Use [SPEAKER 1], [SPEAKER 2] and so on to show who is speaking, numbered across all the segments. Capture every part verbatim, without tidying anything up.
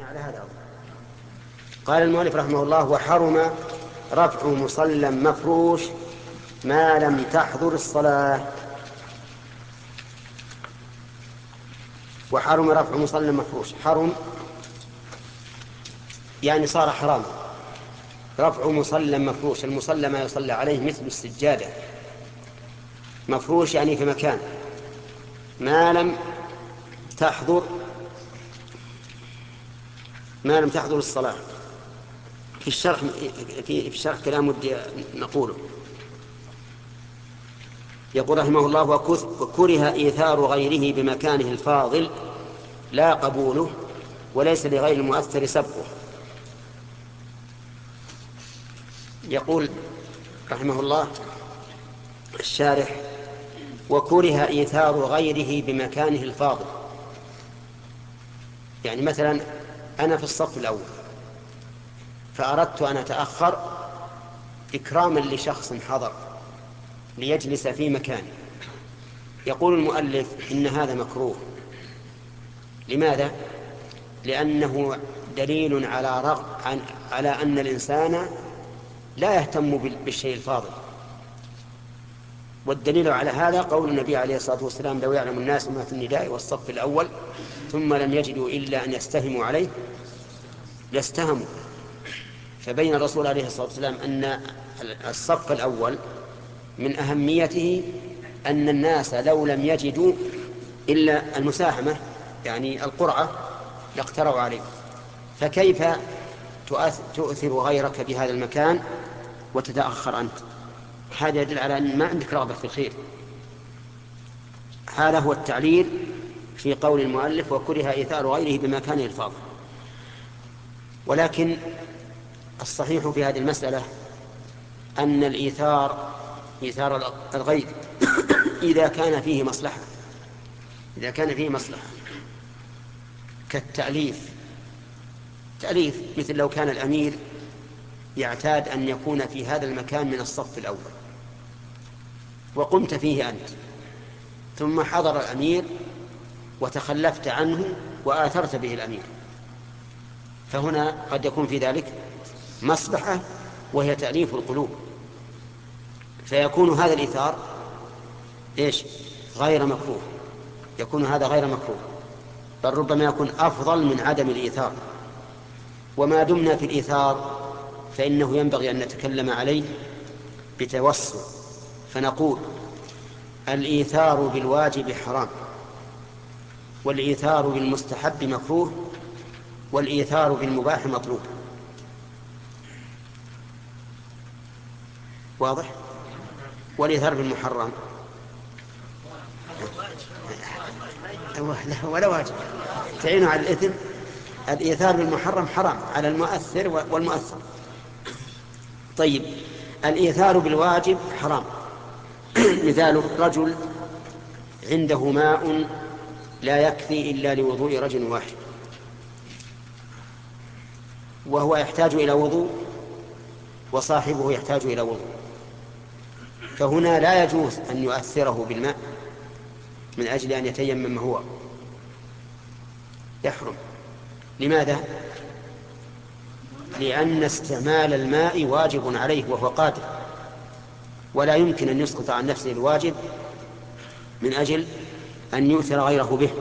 [SPEAKER 1] على هذا. قال المؤلف رحمه الله: وحرم رفع مصلى مفروش ما لم تحضر الصلاة. وحرم رفع مصلى مفروش، حرم يعني صار حراما. رفع مصلى مفروش، المصلى ما يصلى عليه مثل السجادة، مفروش يعني في مكان، ما لم تحضر ما لم تحضر الصلاة. في الشرح في الشرح كلام ودي نقوله. يقول رحمه الله: وكره إيثار غيره بمكانه الفاضل لا قبوله، وليس لغير المؤثر سبقه. يقول رحمه الله الشارح: وكره إيثار غيره بمكانه الفاضل. يعني مثلا أنا في الصف الأول فأردت أن أتأخر إكراما لشخص حضر ليجلس في مكاني. يقول المؤلف إن هذا مكروه. لماذا؟ لأنه دليل على رغم على أن الإنسان لا يهتم بالشيء الفاضل. والدليل على هذا قول النبي عليه الصلاة والسلام: لو يعلم الناس ما في النداء والصف الأول ثم لم يجدوا إلا أن يستهموا عليه لاستهموا. فبين الرسول عليه الصلاة والسلام أن الصف الأول من أهميته أن الناس لو لم يجدوا إلا المساهمة يعني القرعة لاقتروا عليه. فكيف تؤثر غيرك بهذا المكان وتتأخر أنت؟ هذا يدل على أن ما عندك رغبة في الخير. هذا هو التعليل في قول المؤلف: وكره إيثار غيره بمكانه الفاضل. ولكن الصحيح في هذه المسألة أن الإيثار إيثار الغير إذا كان فيه مصلحة إذا كان فيه مصلحة كالتأليف. تأليف مثل لو كان الأمير يعتاد أن يكون في هذا المكان من الصف الأول وقمت فيه أنت، ثم حضر الأمير وتخلفت عنه وآثرت به الأمير، فهنا قد يكون في ذلك مصلحة وهي تأليف القلوب، فيكون هذا الإيثار إيش؟ غير مكروه. يكون هذا غير مكروه، بل ربما يكون أفضل من عدم الإيثار. وما دمنا في الإيثار فإنه ينبغي أن نتكلم عليه بتوسع، فنقول: الإيثار بالواجب حرام، والإيثار بالمستحب مكروه، والإيثار بالمباح مطلوب. واضح؟ والإيثار بالمحرم ولا واجب تعين على الإثم. الإيثار بالمحرم حرام على المؤثر والمؤثر. طيب، الإيثار بالواجب حرام. مثال: رجل عنده ماء لا يكفي إلا لوضوء رجل واحد، وهو يحتاج إلى وضوء وصاحبه يحتاج إلى وضوء، فهنا لا يجوز أن يؤثره بالماء من أجل أن يتيمم هو، يحرم. لماذا؟ لأن استعمال الماء واجب عليه وهو قادر، ولا يمكن أن يسقط عن نفسه الواجب من أجل أن يؤثر غيره به.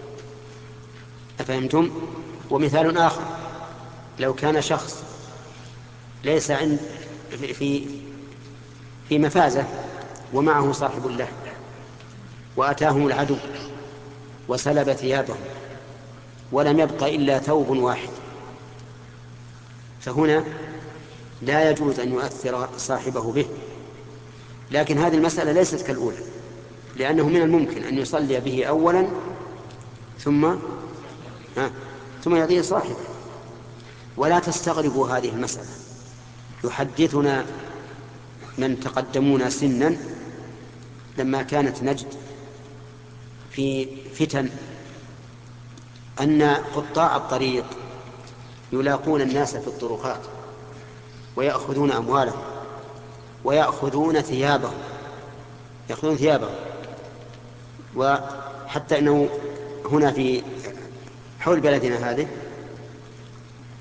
[SPEAKER 1] أفهمتم؟ ومثال آخر: لو كان شخص ليس عند في في مفازة ومعه صاحب له، وأتاهم العدو وسلب ثيابهم ولم يبق إلا ثوب واحد، فهنا لا يجوز أن يؤثر صاحبه به. لكن هذه المسألة ليست كالأولى، لأنه من الممكن أن يصلي به أولا ثم ها ثم يعطيه صاحبه. ولا تستغربوا هذه المسألة. يحدثنا من تقدمون سنا لما كانت نجد في فتن أن قطاع الطريق يلاقون الناس في الطرقات ويأخذون أموالهم ويأخذون ثيابهم يأخذون ثيابهم وحتى أنه هنا في حول بلدنا هذه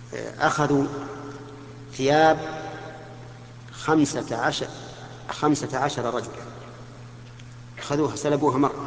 [SPEAKER 1] أخذوا ثياب خمسة عشر, خمسة عشر رجل، أخذوها سلبوها مرة،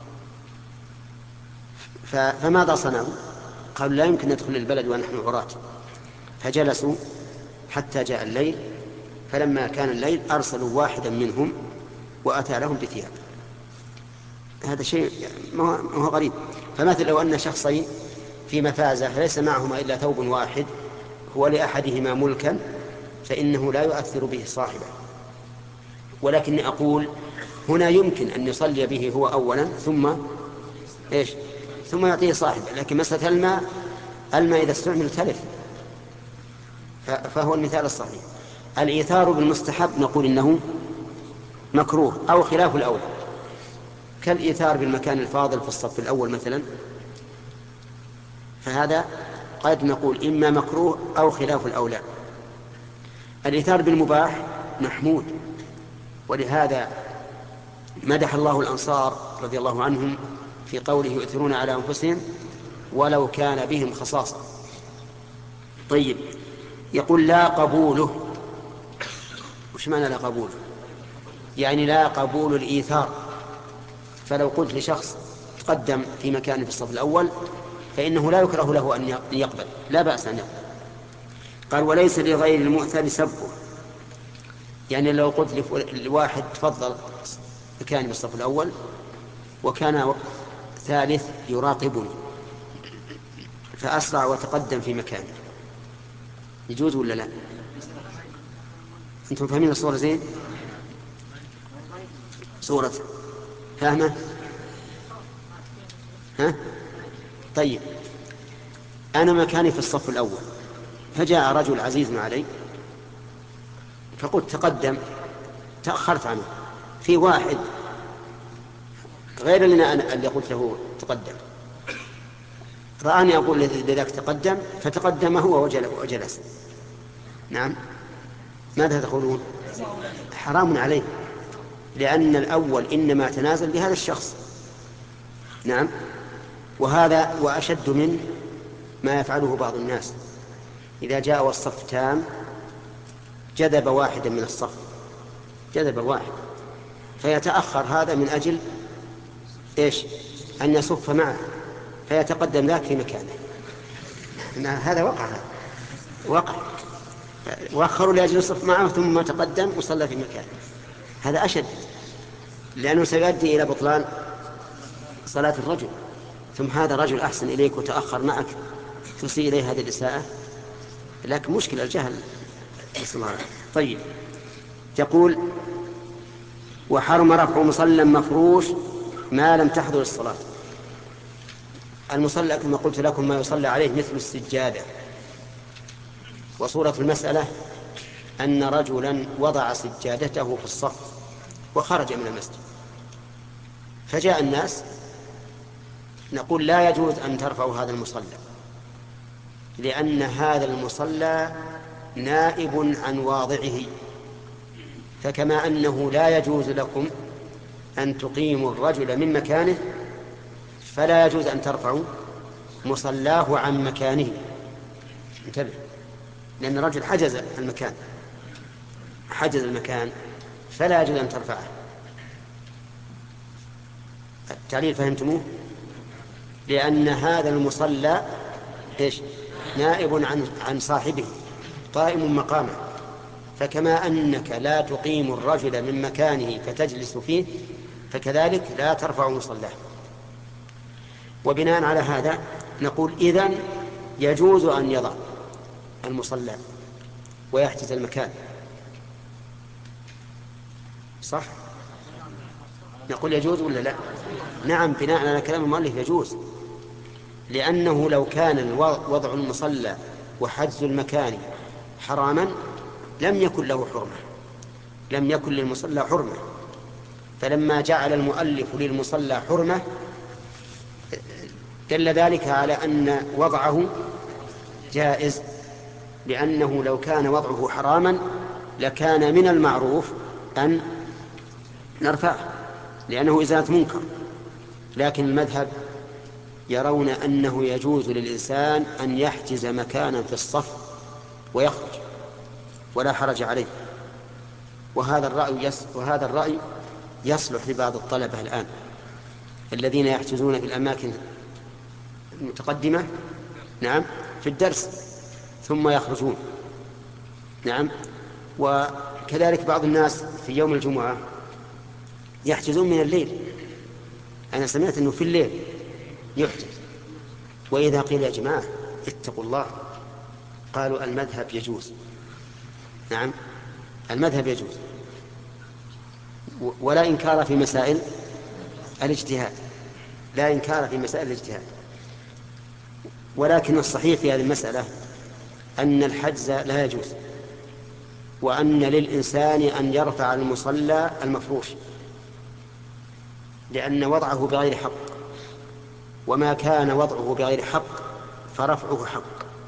[SPEAKER 1] فماذا صنعوا؟ قالوا لا يمكن ندخل البلد ونحن عراة، فجلسوا حتى جاء الليل، فلما كان الليل أرسلوا واحدا منهم وأتى لهم بثياب. هذا شيء ما هو غريب. فمثل لو أن شخصين في مفازة ليس معهما إلا ثوب واحد هو لأحدهما ملكا، فإنه لا يؤثر به صاحبه، ولكن أقول هنا يمكن أن يصلي به هو أولا ثم إيش ثم يعطيه صاحبه. لكن مسألة الماء الماء إذا استعمل تلف، فهو المثال الصحيح. الإيثار بالمستحب نقول إنه مكروه أو خلاف الأولى، كالإيثار بالمكان الفاضل في الصف الأول مثلا، فهذا قد نقول إما مكروه أو خلاف الأولى. الإيثار بالمباح محمود، ولهذا مدح الله الأنصار رضي الله عنهم في قوله يؤثرون على أنفسهم ولو كان بهم خصاصة. طيب، يقول لا قبوله. وش معنى لا قبوله؟ يعني لا قبول الإيثار. فلو قلت لشخص تقدم في مكان في الصف الأول فإنه لا يكره له أن يقبل، لا بأس أن يقبل. قال وليس لغير المؤثر سبه، يعني لو قلت لواحد تفضل مكاني في الصف الأول وكان ثالث يراقبني فأسرع وتقدم في مكاني، يجوز ولا لا؟ أنتم فاهمين الصورة زين؟ صورة فاهمة؟ ها؟ طيب، أنا مكاني في الصف الأول فجاء رجل عزيز علي فقلت تقدم، تأخرت عنه، في واحد غير لنا أنا اللي قلت له تقدم رآني أقول لذلك تقدم فتقدم هو وجلس. نعم، ماذا تقولون؟ حرام عليه، لأن الأول إنما تنازل لهذا الشخص. نعم، وهذا وأشد من ما يفعله بعض الناس، إذا جاء والصف تام جذب واحدا من الصف، جذب واحد فيتأخر هذا من أجل إيش؟ أن يصف معه فيتقدم ذاك في مكانه. هذا وقع وقع وأخروا لأجل يصف معه ثم تقدم وصلى في مكانه. هذا أشد، لأنه سيؤدي إلى بطلان صلاة الرجل. ثم هذا رجل أحسن إليك وتأخر معك تسيء إليه هذه الإساءة، لكن مشكلة الجهل. طيب، يقول وحرم رفع مصلى مفروش ما لم تحضر الصلاة. المصلى كما قلت لكم ما يصلى عليه مثل السجادة. وصورة المسألة أن رجلا وضع سجادته في الصف وخرج من المسجد، فجاء الناس، نقول لا يجوز أن ترفعوا هذا المصلى، لأن هذا المصلى نائب عن واضعه، فكما أنه لا يجوز لكم أن تقيموا الرجل من مكانه فلا يجوز أن ترفعوا مصلاه عن مكانه. انتبه، لأن الرجل حجز المكان حجز المكان فلا يجوز أن ترفعه. التعليل فهمتموه؟ لأن هذا المصلى إيش؟ نائب عن عن صاحبه، قائم مقامه، فكما أنك لا تقيم الرجل من مكانه فتجلس فيه فكذلك لا ترفع مصلاه. وبناء على هذا نقول إذن يجوز أن يضع المصلى ويحجز المكان، صح؟ نقول يجوز ولا لا؟ نعم، بناء على كلام المؤلف يجوز، لأنه لو كان وضع المصلى وحجز المكان حراما لم يكن له حرمة، لم يكن للمصلى حرمة. فلما جعل المؤلف للمصلى حرمة دل ذلك على أن وضعه جائز، لأنه لو كان وضعه حراما لكان من المعروف أن نرفعه، لأنه إزالة منكر. لكن المذهب يرون أنه يجوز للإنسان أن يحجز مكانا في الصف ويخرج ولا حرج عليه. وهذا الرأي يس وهذا الرأي يصلح لبعض الطلبة الآن الذين يحجزون في الأماكن المتقدمة، نعم، في الدرس ثم يخرجون، نعم. وكذلك بعض الناس في يوم الجمعة يحجزون من الليل. أنا سمعت أنه في الليل يحجز، وإذا قيل يا جماعة اتقوا الله قالوا المذهب يجوز، نعم، المذهب يجوز، ولا إنكار في مسائل الاجتهاد، لا إنكار في مسائل الاجتهاد. ولكن الصحيح في هذه المسألة أن الحجز لا يجوز، وأن للإنسان أن يرفع المصلى المفروش، لأن وضعه بغير حق، وما كان وضعه بغير حق فرفعه حق.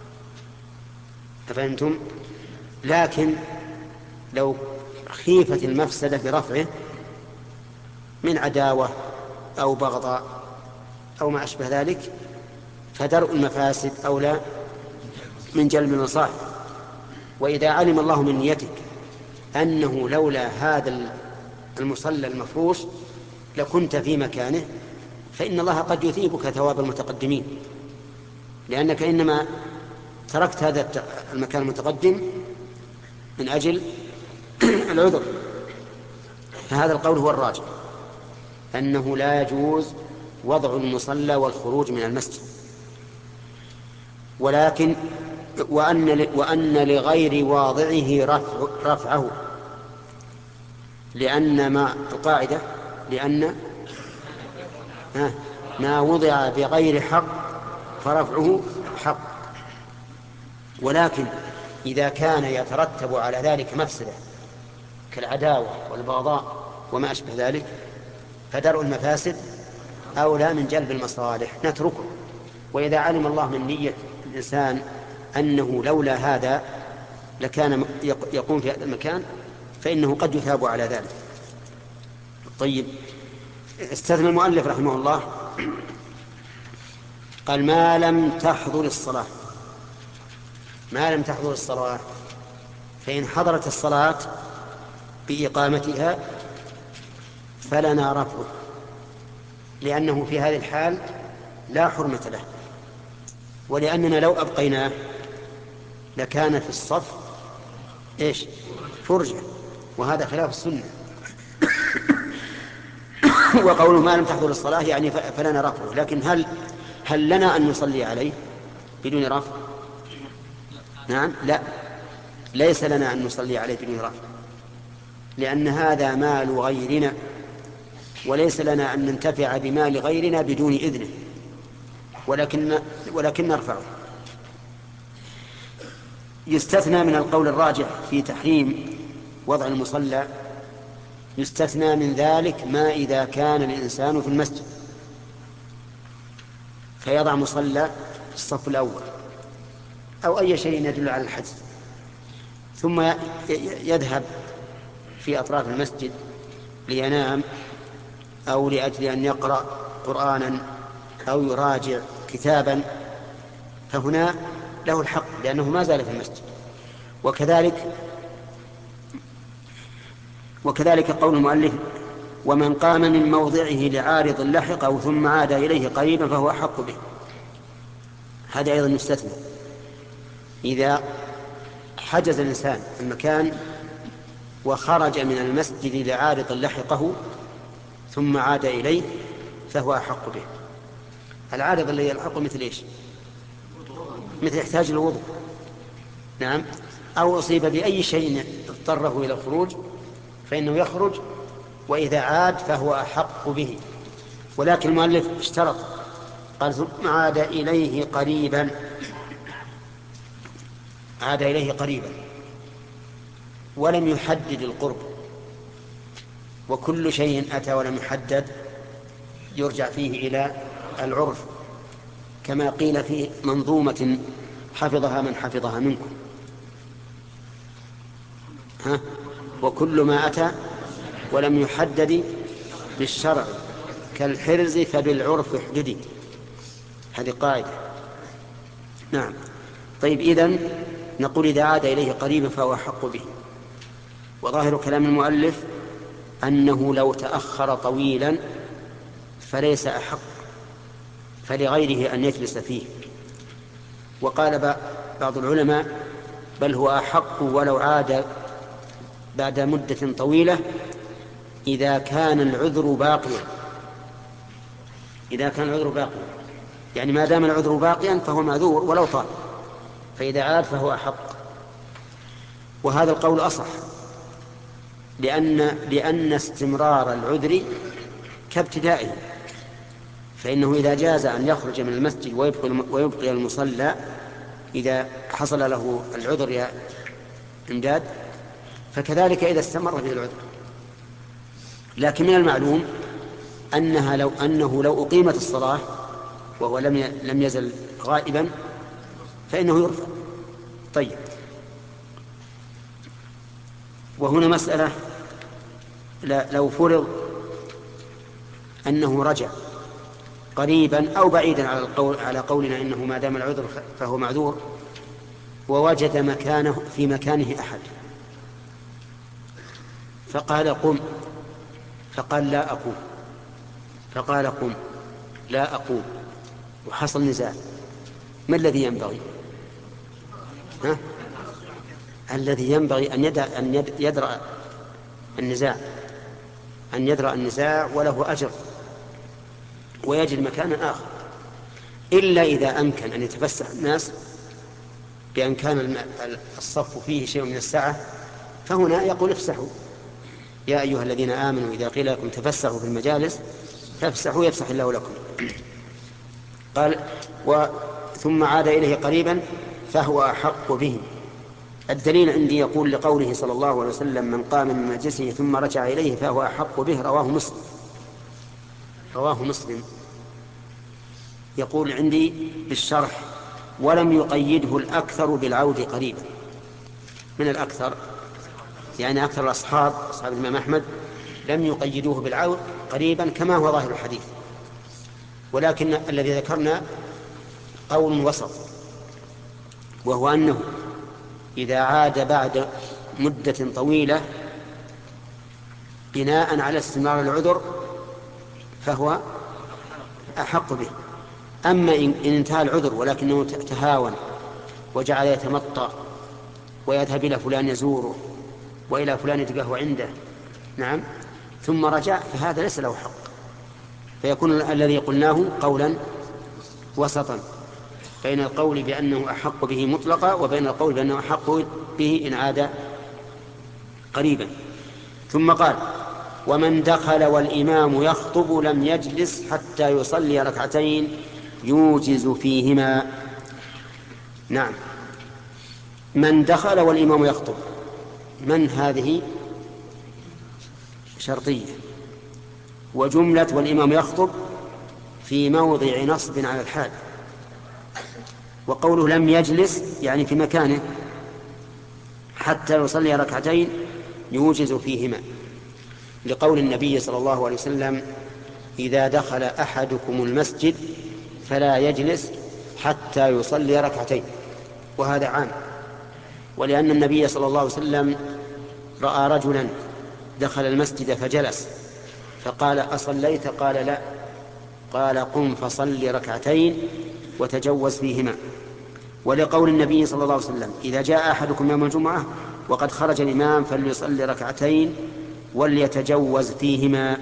[SPEAKER 1] أفهمتم؟ لكن لو خيفت المفسدة برفعه من عداوة أو بغضاء أو ما أشبه ذلك فدرء المفاسد أولى من جلب المصالح. وإذا علم الله من نيتك أنه لولا هذا المصلى المفروش لكنت في مكانه، فإن الله قد يثيبك ثواب المتقدمين، لأنك إنما تركت هذا المكان المتقدم من أجل العذر. فهذا القول هو الراجح، أنه لا يجوز وضع المصلى والخروج من المسجد، ولكن وأن, وأن لغير واضعه رفع رفعه، لأن ما القاعدة لأن ما وضع بغير حق فرفعه حق. ولكن إذا كان يترتب على ذلك مفسدة كالعداوة والبغضاء وما أشبه ذلك فدرء المفاسد أولى من جلب المصالح، نتركه. وإذا علم الله من نية الإنسان أنه لولا هذا لكان يقوم في هذا المكان فإنه قد يثاب على ذلك. طيب، استثنى المؤلف رحمه الله قال ما لم تحضر الصلاة. ما لم تحضر الصلاة، فإن حضرت الصلاة بإقامتها فلنا رفعه، لأنه في هذه الحال لا حرمة له، ولأننا لو أبقيناه لكان في الصف إيش؟ فرجة، وهذا خلاف السنة. وقوله ما لم تحضر الصلاة يعني فلنا رفعه، لكن هل هل لنا أن نصلي عليه بدون رفع؟ نعم، لا، ليس لنا أن نصلي عليه بدون رفع، لأن هذا مال غيرنا، وليس لنا أن ننتفع بمال غيرنا بدون إذنه، ولكن ولكن نرفعه. يستثنى من القول الراجح في تحريم وضع المصلى، يستثنى من ذلك ما إذا كان الإنسان في المسجد فيضع مصلى في الصف الأول أو أي شيء يدل على الحجز، ثم يذهب في أطراف المسجد لينام أو لأجل أن يقرأ قرآنا أو يراجع كتابا، فهنا له الحق لأنه ما زال في المسجد. وكذلك وكذلك قول المؤلف ومن قام من موضعه لعارض لحقه ثم عاد إليه قريبا فهو أحق به، هذا أيضا يستثنى. إذا حجز الإنسان المكان وخرج من المسجد لعارض لحقه ثم عاد إليه فهو أحق به. العارض اللي يلحقه مثل إيش؟ مثل يحتاج الوضوء، نعم، أو أصيب بأي شيء اضطره إلى الخروج فإنه يخرج، وإذا عاد فهو أحق به. ولكن المؤلف اشترط، قال ثم عاد إليه قريبا، عاد إليه قريبا، ولم يحدد القرب، وكل شيء أتى ولم يحدد يرجع فيه إلى العرف، كما قيل في منظومة حفظها من حفظها منكم، ها؟ وكل ما أتى ولم يحدد بالشرع كالحرز فبالعرف احددي. هذه قاعدة. نعم. طيب، إذن نقول إذا عاد إليه قريبا فهو أحق به. وظاهر كلام المؤلف أنه لو تأخر طويلا فليس أحق، فلغيره أن يجلس فيه. وقال بعض العلماء بل هو أحق ولو عاد بعد مدة طويلة إذا كان العذر باقيا. إذا كان العذر باقيا يعني ما دام العذر باقيا فهو معذور ولو طال، فإذا عاد فهو أحق. وهذا القول أصح، لأن, لأن استمرار العذر كابتدائه، فإنه إذا جاز أن يخرج من المسجد ويبقي, ويبقي المصلى إذا حصل له العذر يا إمداد، فكذلك إذا استمر به العذر. لكن من المعلوم أنها لو أنه لو أقيمت الصلاة وهو لم لم يزل غائبا فإنه يرفع. طيب، وهنا مسألة، لو فرض أنه رجع قريبا أو بعيدا على القول على قولنا إنه ما دام العذر فهو معذور، ووجد مكانه في مكانه أحد فقال قم، فقال لا أقوم، فقال قم لا أقوم، وحصل نزاع، ما الذي ينبغي؟ ها؟ الذي ينبغي أن يدرأ, أن يدرأ النزاع أن يدرأ النزاع وله أجر ويجد مكانا آخر، إلا إذا أمكن أن يتفسح الناس بأن كان الصف فيه شيء من السعة، فهنا يقول افسحوا يا أيها الذين آمنوا إذا قيل لكم تفسحوا في المجالس فافسحوا يفسح الله لكم. قال و ثم عاد إليه قريبا فهو أحق به. الدليل عندي يقول لقوله صلى الله عليه وسلم من قام من مجلسه ثم رجع إليه فهو أحق به، رواه مسلم رواه مسلم يقول عندي بالشرح ولم يقيده الأكثر بالعود قريبا. من الأكثر يعني أكثر الأصحاب أصحاب الإمام أحمد لم يقيدوه بالعود قريبا كما هو ظاهر الحديث، ولكن الذي ذكرنا قول وسط، وهو أنه إذا عاد بعد مدة طويلة بناء على استمرار العذر فهو أحق به. أما إن انتهى العذر ولكنه تهاون وجعل يتمطى ويذهب إلى فلان يزوره وإلى فلان يتقهوى عنده، نعم، ثم رجع، فهذا ليس له حق، فيكون الذي قلناه قولا وسطا بين القول بأنه أحق به مطلقا وبين القول بأنه أحق به إن عاد قريبا. ثم قال ومن دخل والإمام يخطب لم يجلس حتى يصلي ركعتين يوجز فيهما. نعم، من دخل والإمام يخطب، من هذه شرطية، وجملة والإمام يخطب في موضع نصب على الحال، وقوله لم يجلس يعني في مكانه حتى يصلي ركعتين يوجز فيهما، لقول النبي صلى الله عليه وسلم إذا دخل أحدكم المسجد فلا يجلس حتى يصلي ركعتين، وهذا عام. ولأن النبي صلى الله عليه وسلم رأى رجلا دخل المسجد فجلس فقال أصليت؟ قال لا، قال قم فصل ركعتين وتجوز فيهما. ولقول النبي صلى الله عليه وسلم إذا جاء أحدكم يوم الجمعة وقد خرج الإمام فليصلي ركعتين وليتجوز فيهما.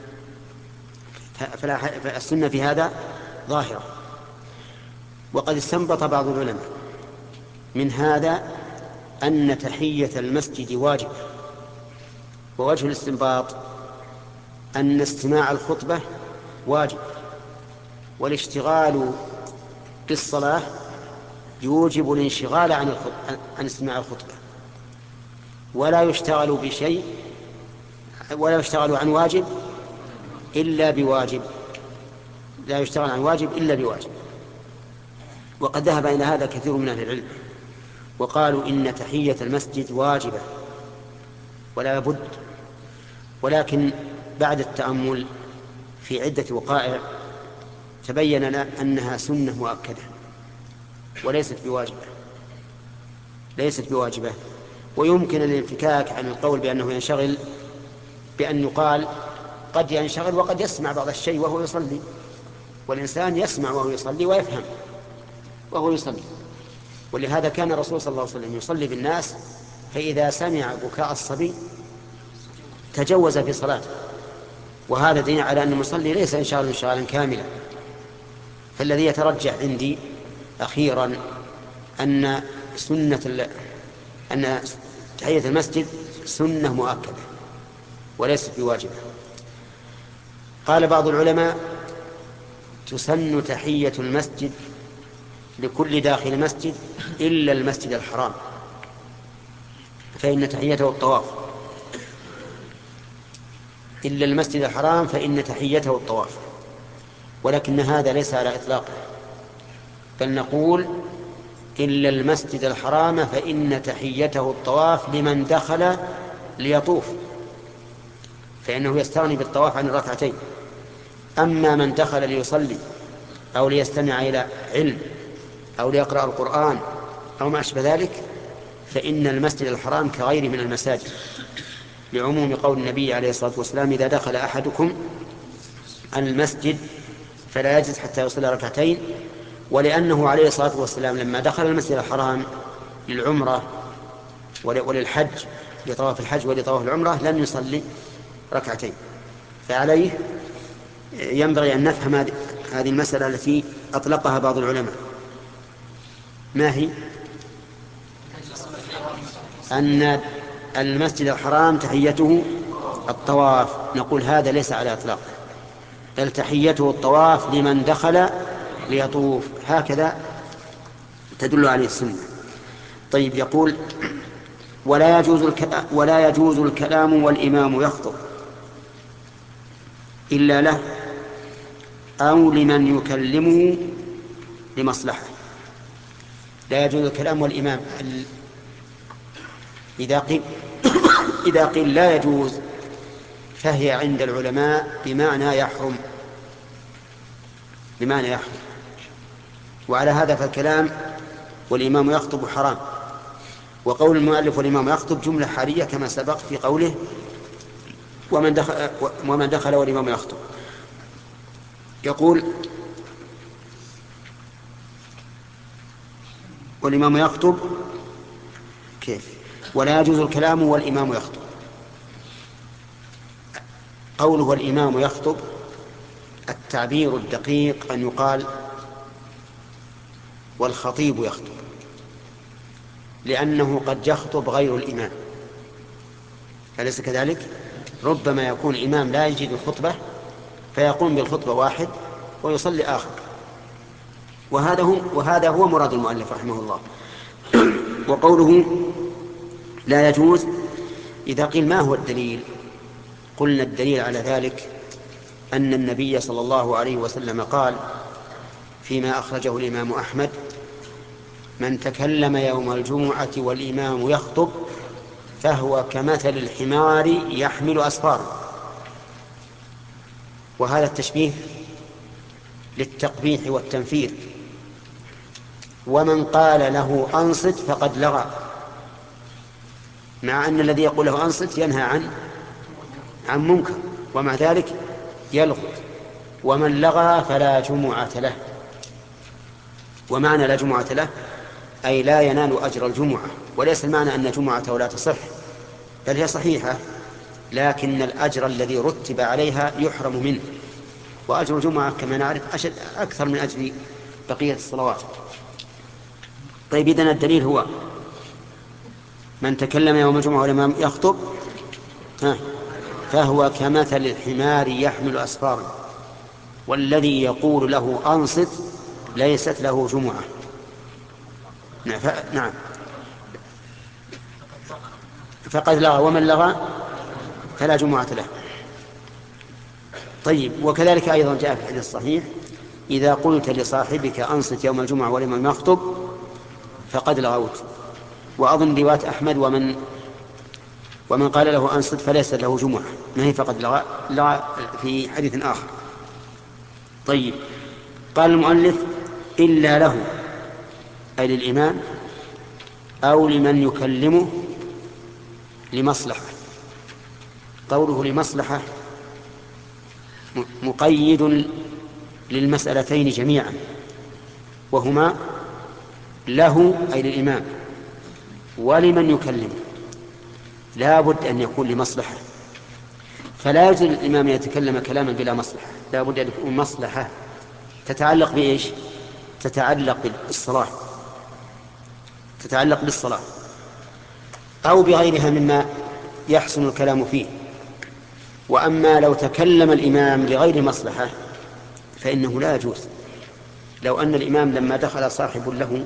[SPEAKER 1] فالسنة في هذا ظاهرة. وقد استنبط بعض العلماء من هذا أن تحية المسجد واجب، ووجه الاستنباط أن استماع الخطبة واجب، والاشتغال بالصلاة يوجب الانشغال عن, عن استماع الخطبة، ولا يشتغل بشيء ولا يشتغل عن واجب إلا بواجب، لا يشتغل عن واجب إلا بواجب. وقد ذهب إلى هذا كثير من أهل العلم وقالوا إن تحية المسجد واجبة ولا بد. ولكن بعد التأمل في عدة وقائع تبين لنا أنها سنة مؤكدة وليست بواجبة ليست بواجبة ويمكن الانفكاك عن القول بأنه ينشغل بأن يقال قد ينشغل وقد يسمع بعض الشيء وهو يصلي، والإنسان يسمع وهو يصلي ويفهم وهو يصلي. ولهذا كان الرسول صلى الله عليه وسلم يصلي بالناس فإذا سمع بكاء الصبي تجوز في صلاته، وهذا دليل على أن المصلي ليس انشغالا انشغالا كاملا. فالذي يترجح عندي أخيرا أن سنة أن تحية المسجد سنة مؤكدة وليست بواجبة. قال بعض العلماء تسن تحية المسجد لكل داخل المسجد إلا المسجد الحرام، فإن تحيته الطواف إلا المسجد الحرام فإن تحيته الطواف، ولكن هذا ليس على إطلاقه، بل نقول إلا المسجد الحرام فإن تحيته الطواف لمن دخل ليطوف، فإنه يستغني بالطواف عن الركعتين. أما من دخل ليصلي أو ليستمع إلى علم أو ليقرأ القرآن أو ما أشبه ذلك فإن المسجد الحرام كغيره من المساجد، لعموم قول النبي عليه الصلاة والسلام إذا دخل أحدكم المسجد فلا يجلس حتى يصلي ركعتين، ولأنه عليه الصلاة والسلام لما دخل المسجد الحرام للعمرة وللحج لطواف الحج ولطواف العمرة لم يصلي ركعتين. فعليه ينبغي أن نفهم هذه المسألة التي أطلقها بعض العلماء. ما هي؟ أن المسجد الحرام تحيته الطواف، نقول هذا ليس على إطلاق، بل تحيته الطواف لمن دخل ليطوف، هكذا تدل عليه السنة. طيب، يقول ولا يجوز الكلام, ولا يجوز الكلام والإمام يخطب إلا له أو لمن يكلمه لمصلحة. لا يجوز الكلام والإمام إذا قيل إذا قيل لا يجوز فهي عند العلماء بمعنى يحرم بمعنى يحرم وعلى هذا فالكلام والإمام يخطب حرام. وقول المؤلف والإمام يخطب جملة حالية كما سبق في قوله ومن دخل, ومن دخل والإمام يخطب. يقول والإمام يخطب كيف؟ ولا يجوز الكلام والإمام يخطب. قوله والإمام يخطب التعبير الدقيق أن يقال والخطيب يخطب، لأنه قد يخطب غير الإمام، أليس كذلك؟ ربما يكون إمام لا يجد الخطبة فيقوم بالخطبة واحد ويصلي آخر، وهذا هو, وهذا هو مراد المؤلف رحمه الله. وقوله لا يجوز إذا قيل ما هو الدليل؟ قلنا الدليل على ذلك أن النبي صلى الله عليه وسلم قال فيما أخرجه الإمام أحمد من تكلم يوم الجمعة والإمام يخطب فهو كمثل الحمار يحمل أسفارا. وهذا التشبيه للتقبيح والتنفير. ومن قال له أنصت فقد لغى، مع أن الذي يقول له أنصت ينهى عن عن منكر ومع ذلك يلغو. ومن لغى فلا جمعة له. ومعنى لا جمعة له أي لا ينال أجر الجمعة، وليس المعنى أن جمعته لا تصح، بل هي صحيحة لكن الأجر الذي رتب عليها يحرم منه، وأجر الجمعة كما نعرف أشد أكثر من أجر بقية الصلوات. طيب، إذن الدليل هو من تكلم يوم الجمعة والإمام يخطب فهو كمثل الحمار يحمل أسفارا، والذي يقول له أنصت ليست له جمعة. نعم، فقد لغى ومن لغى فلا جمعة له. طيب، وكذلك أيضا جاء في الحديث الصحيح إذا قلت لصاحبك أنصت يوم الجمعة والإمام يخطب فقد لغوت. وأظن رواية أحمد ومن ومن قال له أنصت فليس له جمعة، ما هي فقد لغى, لغى في حديث آخر. طيب، قال المؤلف إلا له، أي للإمام أو لمن يكلمه لمصلحة. قوله لمصلحة مقيد للمسألتين جميعا، وهما له أي للإمام ولمن يكلمه، لا بد أن يكون لمصلحة. فلا يجوز للإمام أن يتكلم كلاما بلا مصلحة، لا بد أن يكون مصلحة تتعلق بإيش؟ تتعلق بالصلاة، تتعلق بالصلاة أو بغيرها مما يحسن الكلام فيه. وأما لو تكلم الإمام لغير مصلحة فإنه لا يجوز. لو أن الإمام لما دخل صاحب له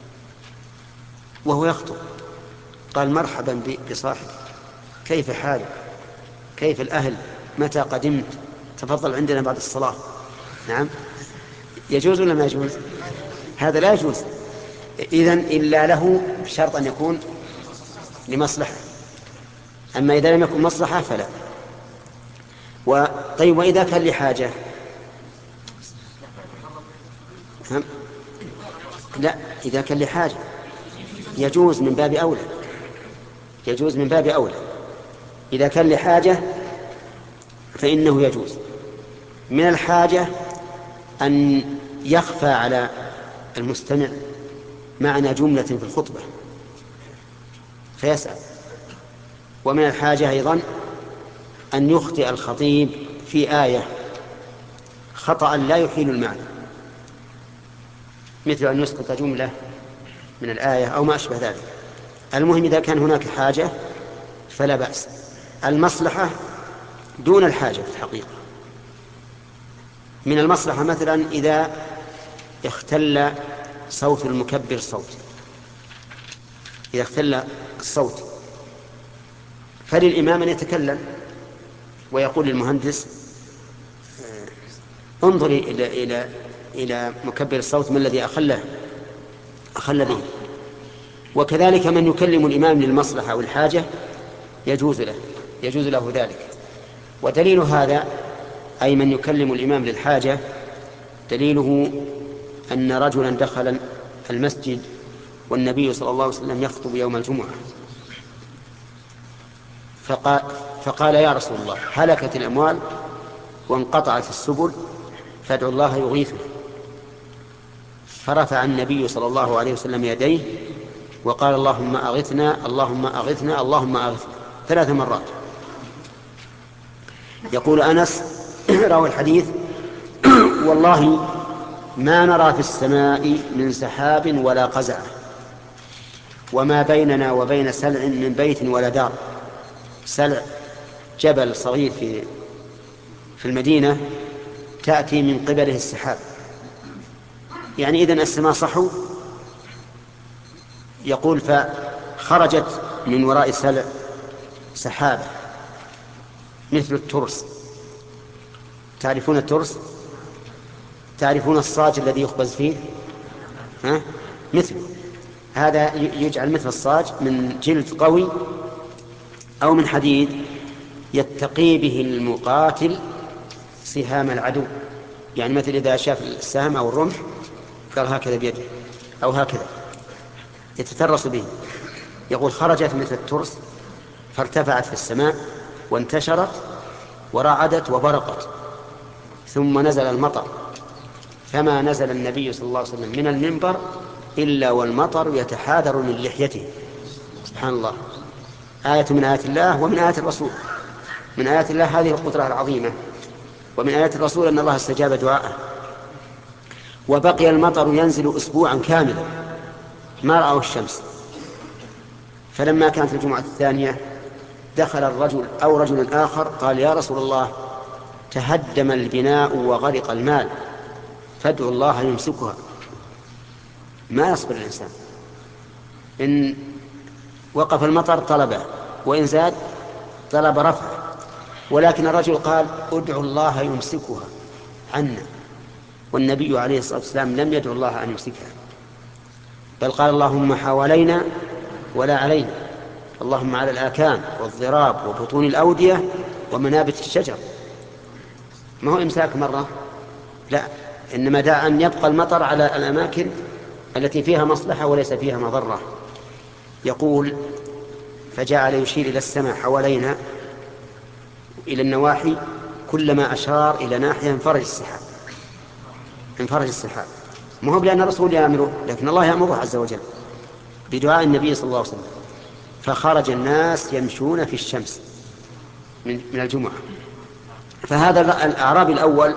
[SPEAKER 1] وهو يخطب قال مرحبا بصاحب، كيف حالك، كيف الأهل، متى قدمت، تفضل عندنا بعد الصلاة، نعم، يجوز ولا ما يجوز؟ هذا لا يجوز. إذن إلا له بشرط أن يكون لمصلحة، أما إذا لم يكن مصلحة فلا. طيب وإذا كان لحاجة؟ لا، إذا كان لحاجة يجوز من باب أولى، يجوز من باب أولى. إذا كان لحاجة فإنه يجوز. من الحاجة أن يخفى على المستمع معنى جملة في الخطبة فيسأل. ومن الحاجة أيضا أن يخطئ الخطيب في آية خطأ لا يحيل المعنى، مثل أن يسقط جملة من الآية أو ما أشبه ذلك. المهم إذا كان هناك حاجة فلا بأس. المصلحة دون الحاجة في الحقيقة. من المصلحة مثلا إذا اختل صوت المكبر صوت، إذا اختل الصوت فللإمام أن يتكلم ويقول للمهندس انظري إلى إلى إلى مكبر الصوت ما الذي أخله أخل به. وكذلك من يكلم الإمام للمصلحة والحاجة يجوز له يجوز له ذلك. ودليل هذا أي من يكلم الإمام للحاجة دليله أن رجلا دخل المسجد والنبي صلى الله عليه وسلم يخطب يوم الجمعة، فقال, فقال يا رسول الله هلكت الأموال وانقطعت السبل فادعوا الله يغيثنا. فرفع النبي صلى الله عليه وسلم يديه وقال اللهم أغثنا اللهم أغثنا اللهم أغثنا ثلاث مرات. يقول أنس راوي الحديث والله ما نرى في السماء من سحاب ولا قزعة وما بيننا وبين سلع من بيت ولا دار. سلع جبل صغير في في المدينة تأتي من قبله السحاب، يعني إذن السماء صحو. يقول فخرجت من وراء سلع سحابة مثل الترس. تعرفون الترس؟ تعرفون الصاج الذي يخبز فيه؟ ها؟ مثله هذا يجعل مثل الصاج من جلد قوي أو من حديد يتقي به المقاتل سهام العدو. يعني مثل إذا شاف السهم أو الرمح قال هكذا بيده أو هكذا يتترس به. يقول خرجت مثل الترس فارتفعت في السماء وانتشرت ورعدت وبرقت، ثم نزل المطر، فما نزل النبي صلى الله عليه وسلم من المنبر إلا والمطر يتحاذر من لحيته. سبحان الله، آية من آيات الله ومن آيات الرسول. من آيات الله هذه القدرة العظيمة، ومن آيات الرسول أن الله استجاب دعاءه. وبقي المطر ينزل أسبوعا كاملا ما رأوا الشمس. فلما كانت الجمعة الثانية دخل الرجل أو رجل آخر قال يا رسول الله تهدم البناء وغرق المال فادعوا الله يمسكها. ما يصبر الإنسان، إن وقف المطر طلبه وإن زاد طلب رفعه، ولكن الرجل قال ادعوا الله يمسكها عنا. والنبي عليه الصلاة والسلام لم يدعو الله أن يمسكها، بل قال اللهم حوالينا ولا علينا، اللهم على الآكام والضراب وبطون الأودية ومنابت الشجر. ما هو إمساك مرة، لا، إنما دعا أن يبقى المطر على الأماكن التي فيها مصلحة وليس فيها مضرة. يقول: فجعل يشير إلى السماء حوالينا إلى النواحي، كلما أشار إلى ناحية انفرج السحاب انفرج السحاب ما هو لأن الرسول يأمره، لكن الله يأمره عز وجل بدعاء النبي صلى الله عليه وسلم. فخرج الناس يمشون في الشمس من الجمعة. فهذا الأعرابي الأول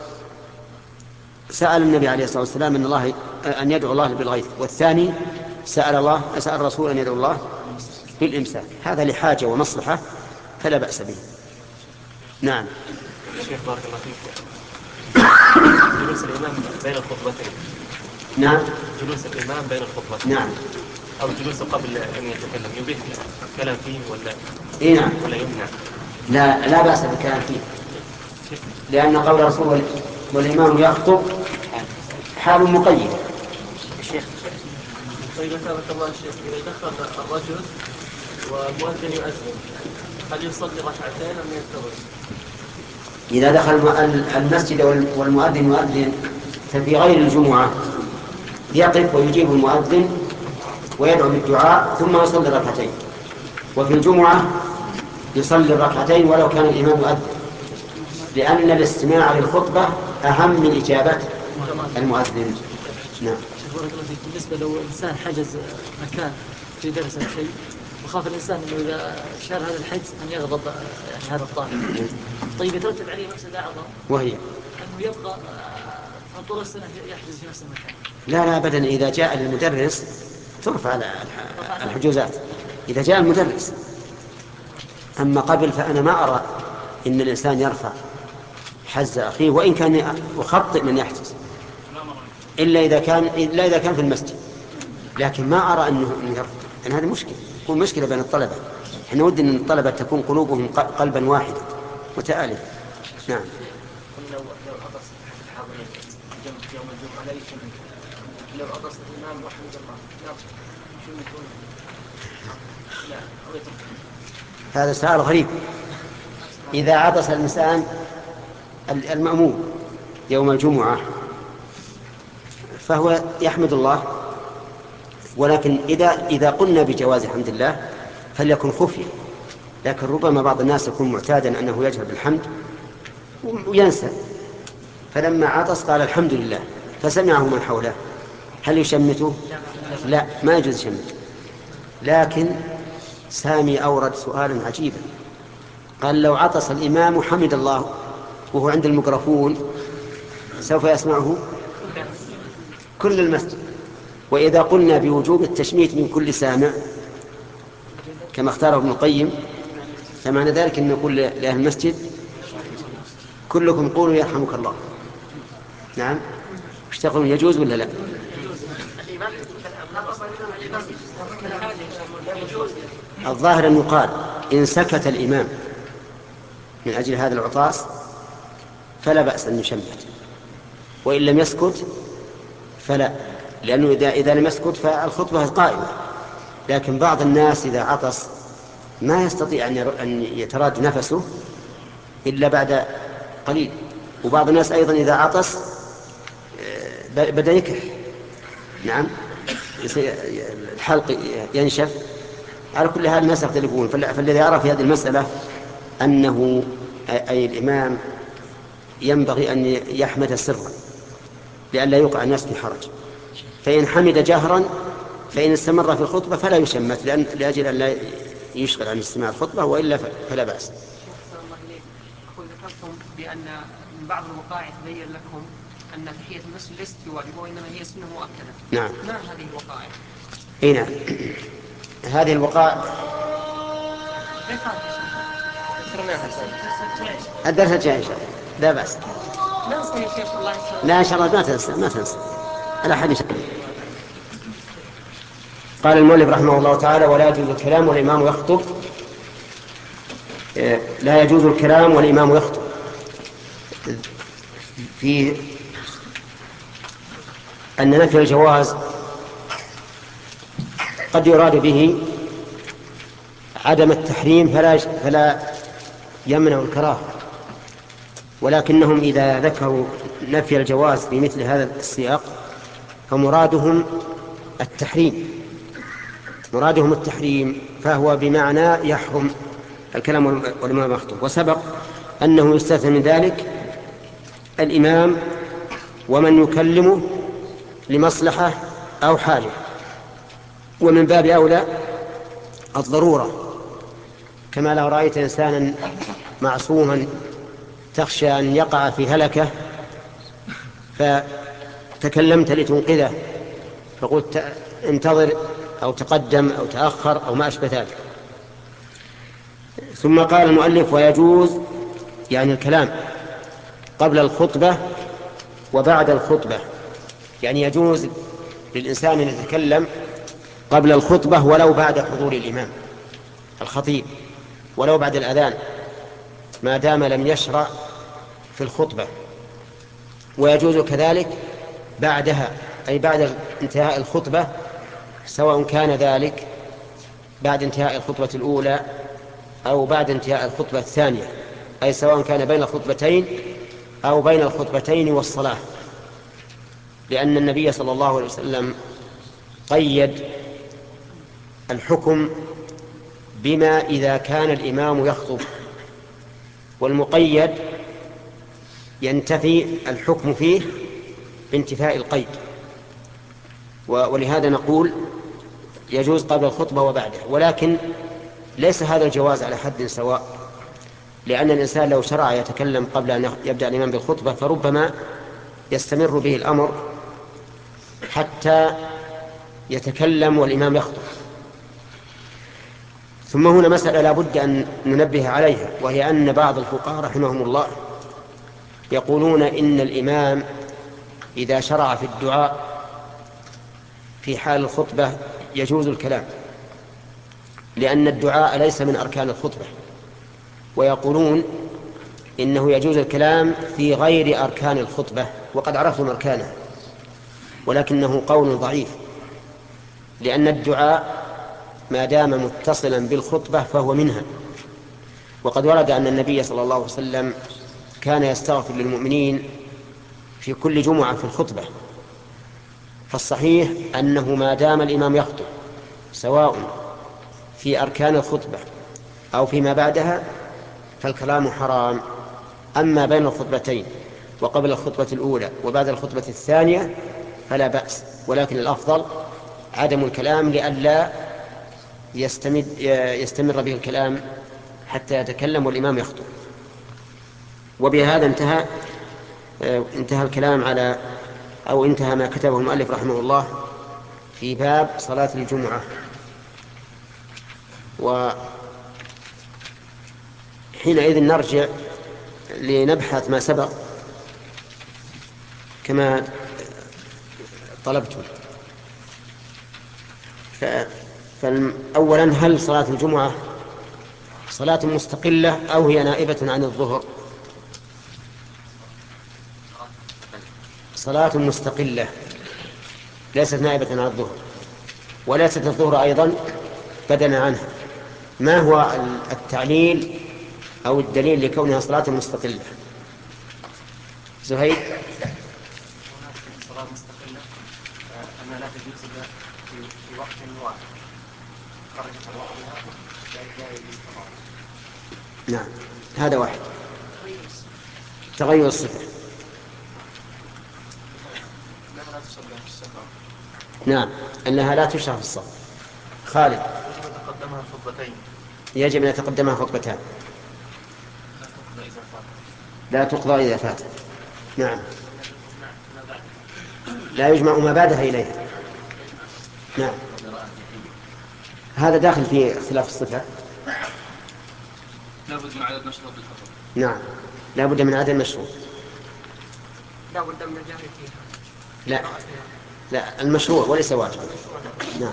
[SPEAKER 1] سأل النبي عليه الصلاة والسلام أن الله أن يدعو الله بالغيث، والثاني سأل الله سأل الرسول أن يدعو الله بالإمساك. هذا لحاجة ومصلحة فلا بأس به. نعم.
[SPEAKER 2] شيخ بارك الله فيك، جلوس الإمام بين الخطبتين.
[SPEAKER 1] نعم.
[SPEAKER 2] جلوس الإمام بين الخطبتين.
[SPEAKER 1] نعم.
[SPEAKER 2] أو جلوسه قبل أن يتكلم يبيح الكلام فيه ولا
[SPEAKER 1] إيه نعم.
[SPEAKER 2] ولا يمنع؟
[SPEAKER 1] لا لا بأس بالكلام فيه، لأن قول الرسول والإمام يخطب حال مقيد.
[SPEAKER 2] الشيخ طيب مثابة الله الشيخ، إذا دخل الرجل والمؤذن يؤذن هل يصلي ركعتين أم ينتظر؟
[SPEAKER 1] إذا دخل المسجد والمؤذن يؤذن ففي غير الجمعة يقف ويجيب المؤذن ويدعو بالدعاء ثم يصلي ركعتين، وفي الجمعة يصلي الركعتين ولو كان الإمام يؤذن، لأن الاستماع للخطبة أهم من إجابة المؤذن. نعم.
[SPEAKER 3] بالنسبة لو إنسان حجز مكان في درس أو شيء وخاف الإنسان أنه إذا شار هذا الحجز أن يغضب يعني هذا الطالب، طيب يترتب عليه مفسدة أعظم
[SPEAKER 1] وهي
[SPEAKER 3] أنه يبقى طول السنة يحجز في نفس المكان.
[SPEAKER 1] لا لا أبدا، إذا جاء المدرس ترفع الحجوزات إذا جاء المدرس. أما قبل فأنا ما أرى إن الإنسان يرفع حز أخيه وإن كان يخطئ من يحجز، إلا إذا كان إلا إذا كان في المسجد، لكن ما أرى أنه يرفع، لأن هذه مشكلة تكون مشكلة بين الطلبة. إحنا ودنا أن الطلبة تكون قلوبهم قلبا واحدا متآلف. نعم.
[SPEAKER 2] لو لو أضص الحاضرين يوم الجمعة لا يشمل، لو أضص الإمام وحمد الله لا يشمل لا.
[SPEAKER 1] هذا سؤال غريب. إذا عطس الإنسان المأموم يوم الجمعة فهو يحمد الله، ولكن إذا إذا قلنا بجواز حمد الله فليكن خفية، لكن ربما بعض الناس يكون معتادا أنه يجهر بالحمد وينسى، فلما عطس قال الحمد لله فسمعه من حوله، هل يشمته؟ لا، ما يجوز يشمت. لكن سامي أورد سؤالا عجيبا، قال لو عطس الإمام حمد الله وهو عند الميكروفون سوف يسمعه كل المسجد، وإذا قلنا بوجوب التشميت من كل سامع كما اختاره ابن القيم فمعنى ذلك أن نقول لأهل المسجد كلكم قولوا يرحمك الله. نعم. ايش تقولون، يجوز ولا لا؟ الظاهر أن يقال إن سكت الإمام من أجل هذا العطاس فلا بأس أن يشمت، وإن لم يسكت فلا، لأنه إذا, إذا لم يسكت فالخطبة قائمة. لكن بعض الناس إذا عطس ما يستطيع أن يتراد نفسه إلا بعد قليل، وبعض الناس أيضا إذا عطس بدأ يكح. نعم. الحلق ينشف. على كل حال الناس يختلفون، فالذي يرى في هذه المسألة أنه أي الإمام ينبغي أن يحمد سرا لئلا يوقع الناس في حرج، فإن حمد جهرا فإن استمر في الخطبة فلا يشمت لأن لأجل أن لا يشغل عن استماع الخطبة، وإلا فلا بأس.
[SPEAKER 4] أقول ذكرتم بأن من بعض الوقائع تبين لكم أن تحية المسجد ليست بواجبة وإنما هي سنة مؤكدة.
[SPEAKER 1] نعم.
[SPEAKER 4] ما هذه الوقائع؟
[SPEAKER 1] إيه نعم. هذه الوقائع الدرس الجاي إن شاء الله لا بأس. لا إن شاء الله ما تنسى ما تنسى على حد شيء. قال المؤلف رحمه الله تعالى: ولا يجوز الكلام والإمام يخطب. لا يجوز الكلام والإمام يخطب. في أن نفي الجواز قد يراد به عدم التحريم فلا فلا يمنع الكراهة، ولكنهم إذا ذكروا نفي الجواز في مثل هذا السياق فمرادهم التحريم مرادهم التحريم فهو بمعنى يحرم الكلام والإمام مخطوب. وسبق أنه يستثنى من ذلك الإمام ومن يكلمه لمصلحة أو حاجة، ومن باب أولى الضرورة، كما لو رأيت إنسانا معصوما تخشى أن يقع في هلكة فتكلمت لتنقذه فقلت انتظر أو تقدم أو تأخر أو ما أشبه ذلك. ثم قال المؤلف ويجوز يعني الكلام قبل الخطبة وبعد الخطبة، يعني يجوز للإنسان أن يتكلم قبل الخطبة ولو بعد حضور الإمام الخطيب، ولو بعد الأذان ما دام لم يشرع في الخطبة، ويجوز كذلك بعدها أي بعد انتهاء الخطبة، سواء كان ذلك بعد انتهاء الخطبة الأولى أو بعد انتهاء الخطبة الثانية، أي سواء كان بين الخطبتين أو بين الخطبتين والصلاة، لأن النبي صلى الله عليه وسلم قيد الحكم بما إذا كان الإمام يخطب، والمقيد ينتفي الحكم فيه بانتفاء القيد. ولهذا نقول يجوز قبل الخطبة وبعدها، ولكن ليس هذا الجواز على حد سواء، لأن الإنسان لو شرع يتكلم قبل أن يبدأ الإمام بالخطبة فربما يستمر به الأمر حتى يتكلم والإمام يخطب. ثم هنا مسألة لا بد أن ننبه عليها، وهي أن بعض الفقهاء رحمهم الله يقولون إن الإمام إذا شرع في الدعاء في حال الخطبة يجوز الكلام، لأن الدعاء ليس من أركان الخطبة، ويقولون إنه يجوز الكلام في غير أركان الخطبة، وقد عرفتم أركانها، ولكنه قول ضعيف، لأن الدعاء ما دام متصلا بالخطبة فهو منها. وقد ورد أن النبي صلى الله عليه وسلم كان يستغفر للمؤمنين في كل جمعة في الخطبة، فالصحيح أنه ما دام الإمام يخطب سواء في أركان الخطبة أو فيما بعدها فالكلام حرام. أما بين الخطبتين وقبل الخطبة الأولى وبعد الخطبة الثانية فلا بأس، ولكن الأفضل عدم الكلام لئلا يستمر, يستمر به الكلام حتى يتكلم والإمام يخطب. وبهذا انتهى انتهى الكلام على أو انتهى ما كتبه المؤلف رحمه الله في باب صلاة الجمعة. وحينئذ نرجع لنبحث ما سبق كما طلبتم. فأولا، هل صلاة الجمعة صلاة مستقلة أو هي نائبة عن الظهر؟ صلاة مستقلة ليست نائبة عن الظهر، وليست الظهر أيضا بدنا عنها. ما هو التعليل أو الدليل لكونها صلاة مستقلة؟ زهير.
[SPEAKER 5] صلاة مستقلة أنها لا تجوز إلا في وقت واحد، خرجت عن وقتها لا يجوز طبعا.
[SPEAKER 1] نعم، هذا واحد. تغير الصفة. نعم، أنها لا تشرع في الصلاة. خالد.
[SPEAKER 5] يجب أن تقدمها خطبتين.
[SPEAKER 1] يجب أن يتقدمها خطبتان. لا تقضى إذا فات. نعم، لا يجمع ما بعدها إليها. نعم، هذا داخل في اختلاف الصفة.
[SPEAKER 2] لا بد من عدد مشروط بالحضور.
[SPEAKER 1] نعم، لا بد من عدد مشروط.
[SPEAKER 4] لا بد من الجهر فيها.
[SPEAKER 1] لا لا المشروع وليس واجب. نعم.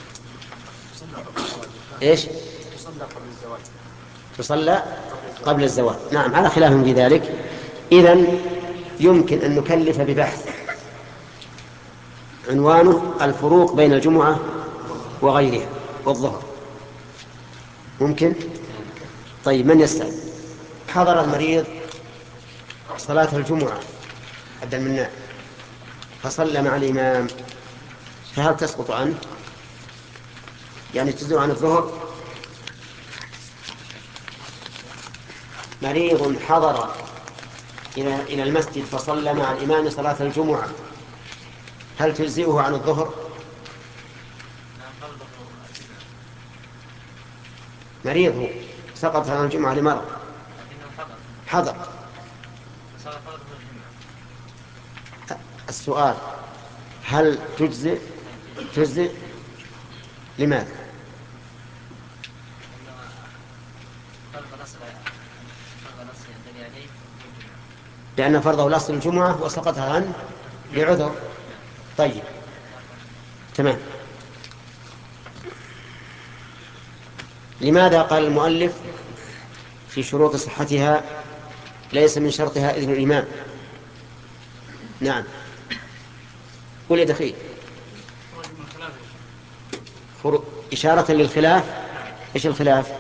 [SPEAKER 1] ايش؟
[SPEAKER 5] تصلى قبل الزواج.
[SPEAKER 1] تصلى قبل الزواج. نعم، على خلاف في ذلك. إذن يمكن أن نكلف ببحث عنوانه الفروق بين الجمعة وغيرها والظهر. ممكن؟ طيب، من يستعد؟ حضر المريض صلاة الجمعة حد المناء فصلى مع الإمام فهل تسقط عنه؟ يعني تزول عن الظهر؟ مريض حضر إلى إلى المسجد فصلى مع الإمام صلاة الجمعة هل تجزئه عن الظهر؟ مريض هو سقط عن الجمعة لمرض حضر. السؤال هل تجزئ تجزئ لماذا؟ لأن فرضه الأصل الجمعة وسقط عنه لعذر. طيب تمام. لماذا قال المؤلف في شروط صحتها ليس من شرطها إذن الإمام؟ نعم قل يا دخيل. إشارة للخلاف. إيش الخلاف؟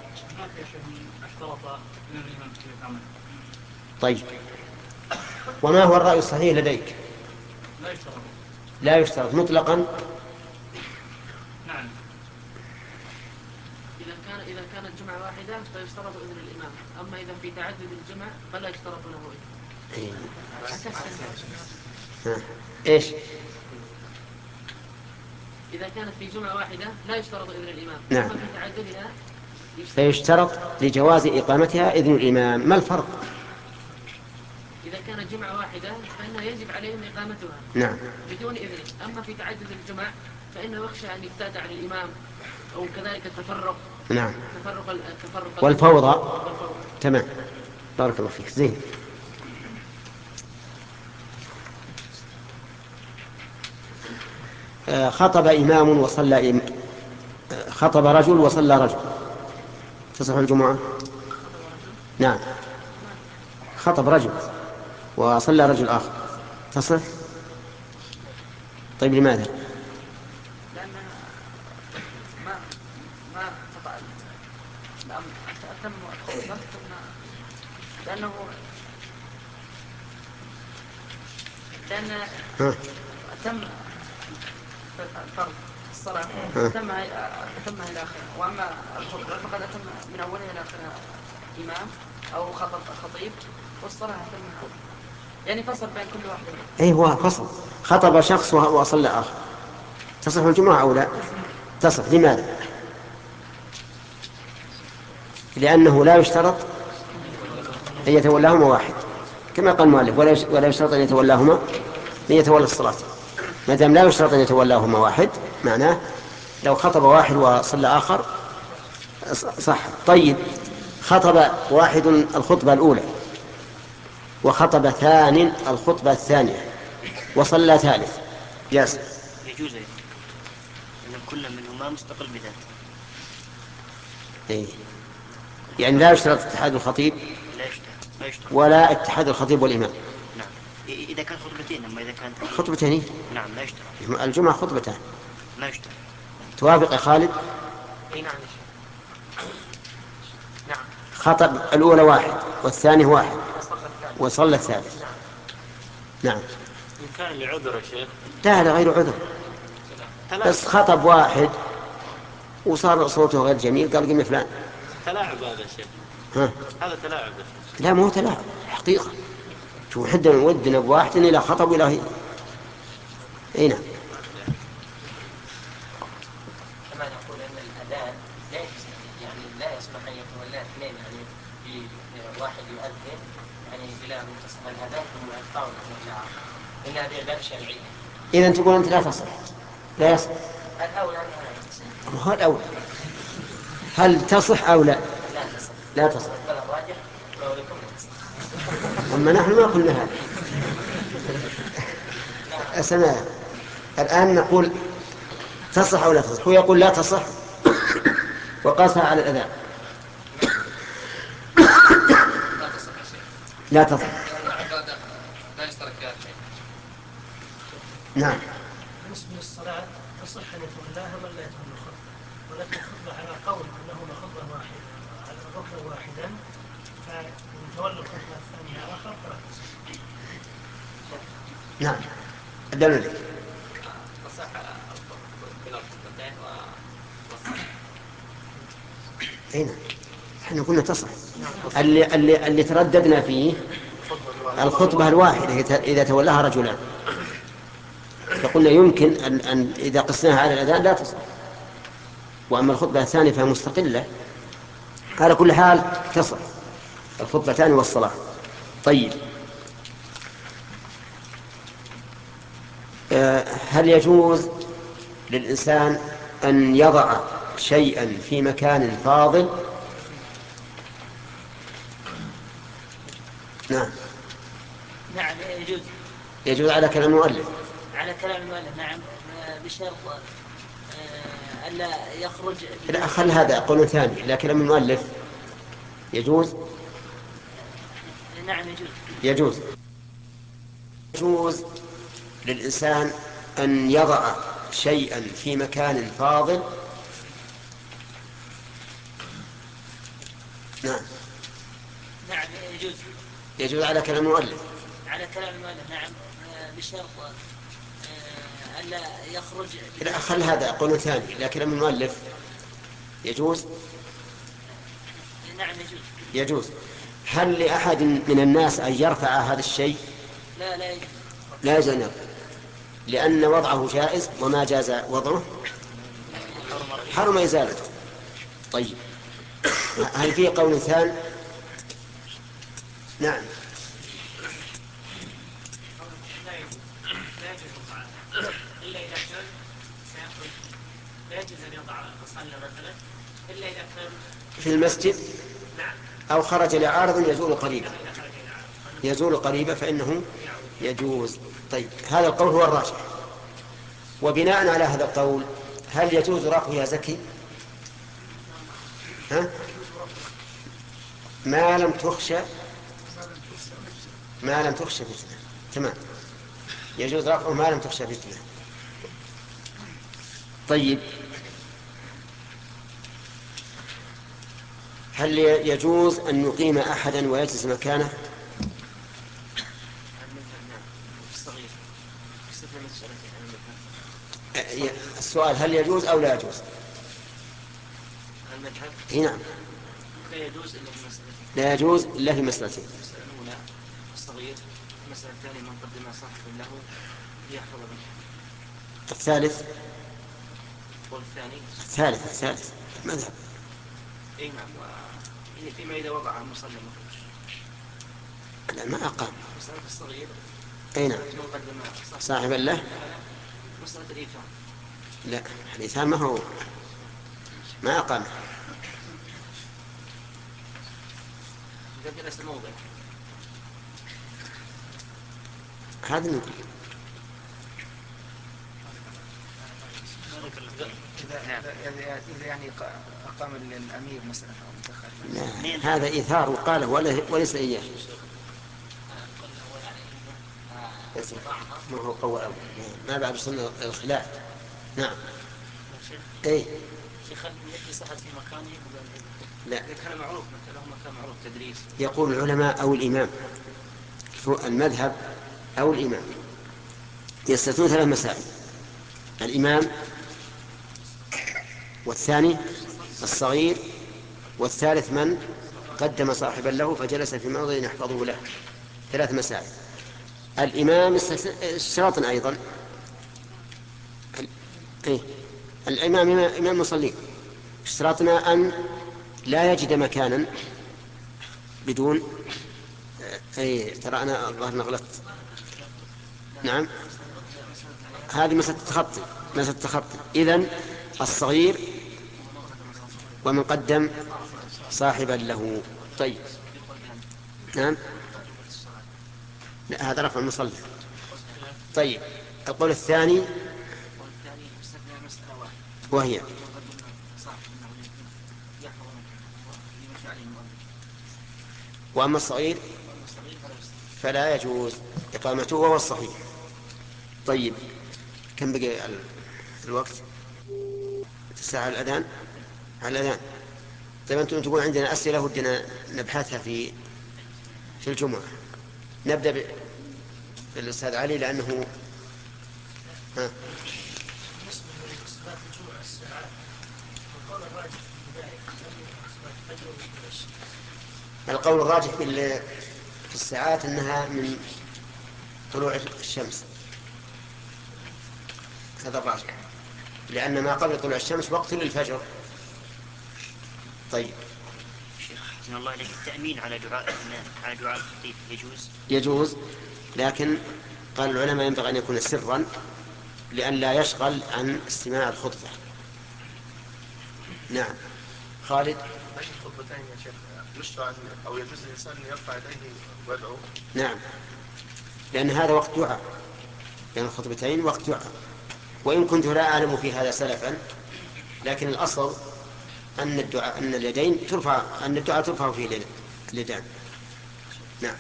[SPEAKER 1] طيب وما هو الرأي الصحيح لديك؟
[SPEAKER 6] لا يشترط.
[SPEAKER 1] لا يشترط مطلقا.
[SPEAKER 6] نعم.
[SPEAKER 4] إذا كان إذا كانت جمعة واحدة فيشترط إذن الإمام، أما إذا في تعدد الجمع فلا يشترط له إذن.
[SPEAKER 1] ها. إيش؟
[SPEAKER 4] إذا كانت في جمعة واحدة لا يشترط إذن الإمام،
[SPEAKER 1] نعم.
[SPEAKER 4] أما في تعددها
[SPEAKER 1] فيشترط لجواز إقامتها إذن الإمام. ما الفرق؟
[SPEAKER 4] إذا كانت جمعة واحدة فإنه يجب عليهم إقامتها
[SPEAKER 1] نعم.
[SPEAKER 4] بدون إذن، أما في تعدد الجمع فإنه يخشى أن يبتدع على الإمام أو كذلك التفرق.
[SPEAKER 1] نعم.
[SPEAKER 4] تفرق التفرق
[SPEAKER 1] والفوضى.
[SPEAKER 4] والفوضى.
[SPEAKER 1] تمام بارك الله فيك. زين. خطب إمام وصلى إم... خطب رجل وصلى رجل تصح الجمعة؟ نعم. خطب رجل وصلى رجل آخر تصح؟ طيب لماذا؟
[SPEAKER 4] لأن ما ما تفعل أتم الخطبة لأنه لأن أتم فرض الصلاة أتم أتمها إلى آخرها، وأما الخطبة فقد أتم من أولها إلى آخرها إمام أو خطب خطيب، والصلاة أتمها يعني فصل بين كل واحد.
[SPEAKER 1] أي هو فصل. خطب شخص وصلى آخر تصح الجمعة أو لا؟ تصح. لماذا؟ لأنه لا يشترط أن يتولاهما واحد كما قال المؤلف ولا يشترط أن يتولاهما من يتولى الصلاة. ما دام لا يشترط أن يتولاهما واحد معناه لو خطب واحد وصلى آخر صح. طيب خطب واحد الخطبة الأولى وخطب ثاني الخطبة الثانية وصلى ثالث جاز.
[SPEAKER 7] يجوز أيضا أن كل منهما مستقل بذاته.
[SPEAKER 1] إيه. يعني لا يشترط اتحاد الخطيب
[SPEAKER 7] لا يشترط. لا يشترط.
[SPEAKER 1] ولا اتحاد الخطيب والإمام.
[SPEAKER 7] نعم إذا كان خطبتين، أما إذا كانت
[SPEAKER 1] خطبتين.
[SPEAKER 7] نعم لا يشترط.
[SPEAKER 1] الجمعة خطبتان.
[SPEAKER 7] لا يشترط.
[SPEAKER 1] توافق يا خالد؟
[SPEAKER 4] أي نعم. نعم.
[SPEAKER 1] خطب الأولى واحد والثاني واحد وصلى الثالث. نعم.
[SPEAKER 2] إن كان لعذر يا شيخ.
[SPEAKER 1] لا هذا غير عذر. بس خطب واحد وصار صوته غير جميل قال قم فلان.
[SPEAKER 2] تلاعب هذا يا شيخ.
[SPEAKER 1] ها.
[SPEAKER 2] هذا تلاعب.
[SPEAKER 1] لا مو تلاعب حقيقة. شو حد ودنا بواحد إلى خطب إلى هي. أي نعم.
[SPEAKER 5] كما نقول أن الأذان لا يعني لا يسمح أن يتولى اثنين، يعني في واحد يؤذن يعني بلا منتصف الأذان ثم يقطعون الجماعة، إن هذه عبادة شرعية.
[SPEAKER 1] إذا تقول أنت لا تصح. لا يصح.
[SPEAKER 5] الأولى أنها لا تصح.
[SPEAKER 1] هو الأول. هل تصح أو لا؟
[SPEAKER 5] لا تصح.
[SPEAKER 1] لا تصح.
[SPEAKER 5] ولا راجح قولكم لا تصح.
[SPEAKER 1] أما نحن ما قلنا هذا. أسمع الآن نقول تصح أو لا تصح. هو يقول لا تصح وقاسها على الأذان. لا تصح.
[SPEAKER 5] لا يشترك فيها شيء.
[SPEAKER 1] نعم.
[SPEAKER 6] بالنسبة للصلاة تصح أن يتولاها من لا يتولى الخطبة، ولكن الخطبة على قول أنهما خطبة واحدة على الركن واحدا، فمن تولى الخطبة الثانية آخر فلا تصح.
[SPEAKER 1] نعم الدليل
[SPEAKER 5] تصح بين الخطبتين و
[SPEAKER 1] هنا احنا قلنا تصح. اللي, اللي, اللي ترددنا فيه الخطبة الواحدة إذا تولاها رجلان، فقلنا يمكن أن, أن إذا قسناها على الأذان لا تصح، وأما الخطبة الثانية فهي مستقلة، على كل حال تصح الخطبتان والصلاة. طيب هل يجوز للإنسان أن يضع شيئا في مكان فاضل؟ نعم
[SPEAKER 3] نعم يجوز.
[SPEAKER 1] يجوز على كلام المؤلف.
[SPEAKER 3] على كلام المؤلف نعم، بشرط ألا يخرج.
[SPEAKER 1] لا خل هذا قول ثاني، إلى كلام المؤلف يجوز.
[SPEAKER 3] نعم يجوز.
[SPEAKER 1] يجوز يجوز للإنسان أن يضع شيئا في مكان فاضل. نعم
[SPEAKER 3] نعم يجوز.
[SPEAKER 1] يجوز على كلام المؤلف.
[SPEAKER 3] على كلام المؤلف نعم، بشرط ألا يخرج.
[SPEAKER 1] لا خل هذا قول ثاني، إلى كلام المؤلف يجوز.
[SPEAKER 3] نعم يجوز.
[SPEAKER 1] يجوز. هل لأحد من الناس أن يرفع هذا الشيء؟
[SPEAKER 3] لا لا يجوز.
[SPEAKER 1] لا يجوز، لأن وضعه جائز، وما جاز وضعه حرم إزالته. طيب هل في قول ثاني؟ نعم
[SPEAKER 6] إلا إذا كان سيخرج لا يجوز أن يضع مصلى مثلا إلا إذا كان
[SPEAKER 1] في المسجد أو خرج لعارض يزول قريبا، يزول قريبا فإنه يجوز. طيب هذا القول هو الراجح. وبناء على هذا القول هل يجوز رفعه يا زكي؟ ها؟ ما لم تخشى ما لم تخشى فتنة. تمام، يجوز رفعه ما لم تخشى فتنة. طيب هل يجوز أن يقيم أحدا ويجلس مكانه؟ السؤال هل يجوز أو لا يجوز؟
[SPEAKER 7] المذهب
[SPEAKER 1] نعم
[SPEAKER 7] لا يجوز إلا في مسألتين.
[SPEAKER 1] لا يجوز إلا في مسألتين.
[SPEAKER 7] المسألة الأولى الصغير، المسألة الثانية من قدم صاحب له ليحفظ منه.
[SPEAKER 1] الثالث
[SPEAKER 7] والثاني
[SPEAKER 1] الثالث الثالث مذهب.
[SPEAKER 7] أي نعم. و فيما إذا وضع مصلى مخرج
[SPEAKER 1] لا ما أقام.
[SPEAKER 7] مسألة الصغير
[SPEAKER 1] أي نعم
[SPEAKER 7] من قدم
[SPEAKER 1] صاحب له.
[SPEAKER 7] مسألة الإيثام
[SPEAKER 1] لا الإيثام ما هو ما أقام.
[SPEAKER 7] إذا جلس الموضع
[SPEAKER 1] هذا نقول
[SPEAKER 8] إذا يعني أقام الأمير مثلا أو متخلف.
[SPEAKER 1] لا هذا إيثار وقاله وليس إياه. ما هو قول أول ما بعد سنة الخلاف. نعم أي
[SPEAKER 3] شيخ يجلس أحد في مكانه.
[SPEAKER 1] لا
[SPEAKER 7] كان معروف مثلا هم كان معروف تدريس.
[SPEAKER 1] يقول العلماء أو الإمام، المذهب أو الإمام يستثنون ثلاث مسائل: الإمام، والثاني الصغير، والثالث من قدم صاحبا له فجلس في موضع يحفظه له. ثلاث مسائل. الإمام اشتراط أيضا. إيه؟ الإمام إمام مصلي، اشتراطنا أن لا يجد مكانا بدون أي ترى أنا الظاهر غلطت. نعم هذه مسألة التخطي مسألة التخطي. إذن الصغير ومن قدم صاحبا له. طيب نعم لا هذا رفع المصلي. طيب القول الثاني وهي وأما الصغير فلا يجوز إقامته وهو الصحيح. طيب كم بقي الوقت؟ الساعة الأذان على الأذان. طيب أنتم تقول عندنا أسئلة ودنا نبحثها في في الجمعة. نبدأ ب... الأستاذ علي لأنه ها.
[SPEAKER 6] بالنسبة لصلاة الجمعة الساعات القول الراجح في ذلك صلاة الفجر والعشاء.
[SPEAKER 1] القول الراجح في الساعات أنها من طلوع الشمس، هذا الراجح، لأن ما قبل طلوع الشمس وقت للفجر. طيب
[SPEAKER 9] شيخ حسن الله عليك، التأمين على دعاء على دعاء الخطيب يجوز؟
[SPEAKER 1] يجوز، لكن قال العلماء ينبغي أن يكون سرا لأن لا يشغل عن استماع الخطبة. نعم خالد.
[SPEAKER 10] بين الخطبتين يا شيخ يشرع أو يجوز الإنسان أن يرفع يديه ويدعو؟
[SPEAKER 1] نعم، لأن هذا وقت دعاء، بين الخطبتين وقت دعاء، وإن كنت لا أعلم في هذا سلفا، لكن الأصل أن الدعاء أن اليدين ترفع، أن الدعاء ترفع فيه اليدان. نعم.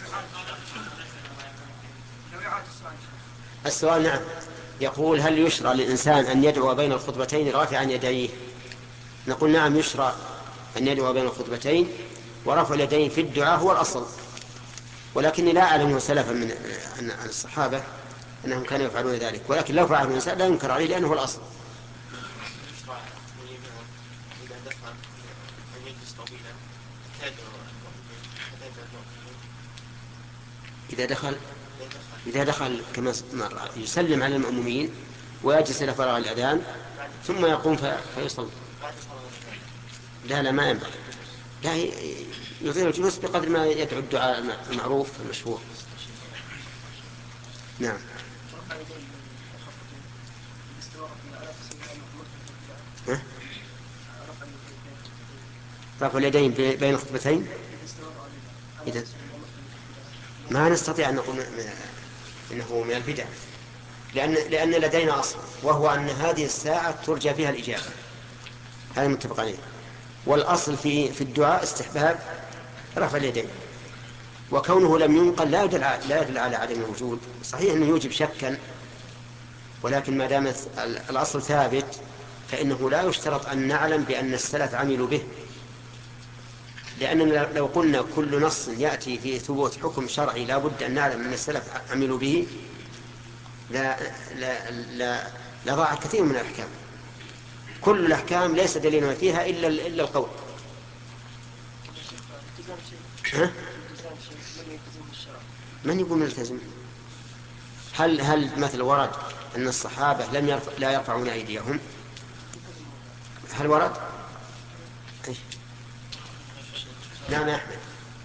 [SPEAKER 1] السؤال نعم، يقول هل يشرع للإنسان أن يدعو بين الخطبتين رافعا يديه؟ نقول نعم يشرع أن يدعو بين الخطبتين، ورفع اليدين في الدعاء هو الأصل، ولكني لا أعلم سلفا من عن الصحابة أنهم كانوا يفعلون ذلك، ولكن لو فعله الإنسان لا ينكر عليه لأنه هو الأصل. إذا دخل إذا دخل كما يسلم على المأمومين ويجلس إلى فراغ الأذان ثم يقوم فيصلي. لا لا ما ينبغي، لا يطيل الجلوس بقدر ما يدعو الدعاء المعروف المشهور. نعم. رفع اليدين بين الخطبتين إذا ما نستطيع أن نقول إنه من البدع، لأن لأن لدينا أصل وهو أن هذه الساعة ترجى فيها الإجابة، هذا متفق عليه، والأصل في في الدعاء استحباب رفع اليدين، وكونه لم ينقل لا يدل لا يدل على عدم الوجود. صحيح أنه يوجب شكا، ولكن ما دام الأصل ثابت فإنه لا يشترط أن نعلم بأن السلف عملوا به، لأننا لو قلنا كل نص يأتي في ثبوت حكم شرعي لا بد أن نعلم أن السلف عملوا به لا لا لا لضاع كثير من الأحكام. كل الأحكام ليس دليلنا فيها إلا إلا القول. ها؟ من يقول ملتزم؟ هل هل مثل ورد أن الصحابة لم يرفع لا يرفعون أيديهم؟ هل ورد؟ إيش؟ نعم يا أحمد.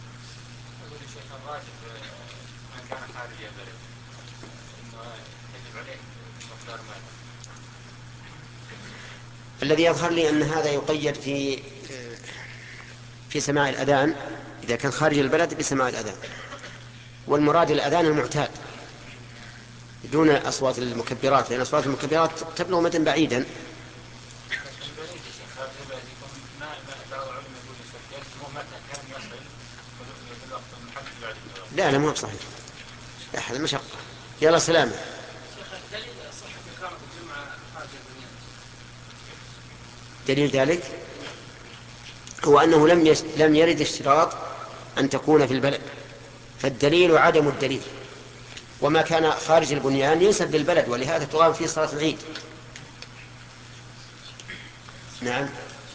[SPEAKER 1] الذي يظهر لي أن هذا يقيد في في سماع الأذان إذا كان خارج البلد بسماع الأذان، والمراد الأذان المعتاد دون أصوات المكبرات، لأن أصوات المكبرات تبلغ مدى بعيدا. لا لا مو صحيح، لا هذا مشقة. يلا سلامة. دليل ذلك هو أنه لم يش... لم يرد اشتراط أن تكون في البلد، فالدليل عدم الدليل، وما كان خارج البنيان ينسب للبلد، ولهذا تقام فيه صلاة العيد. نعم.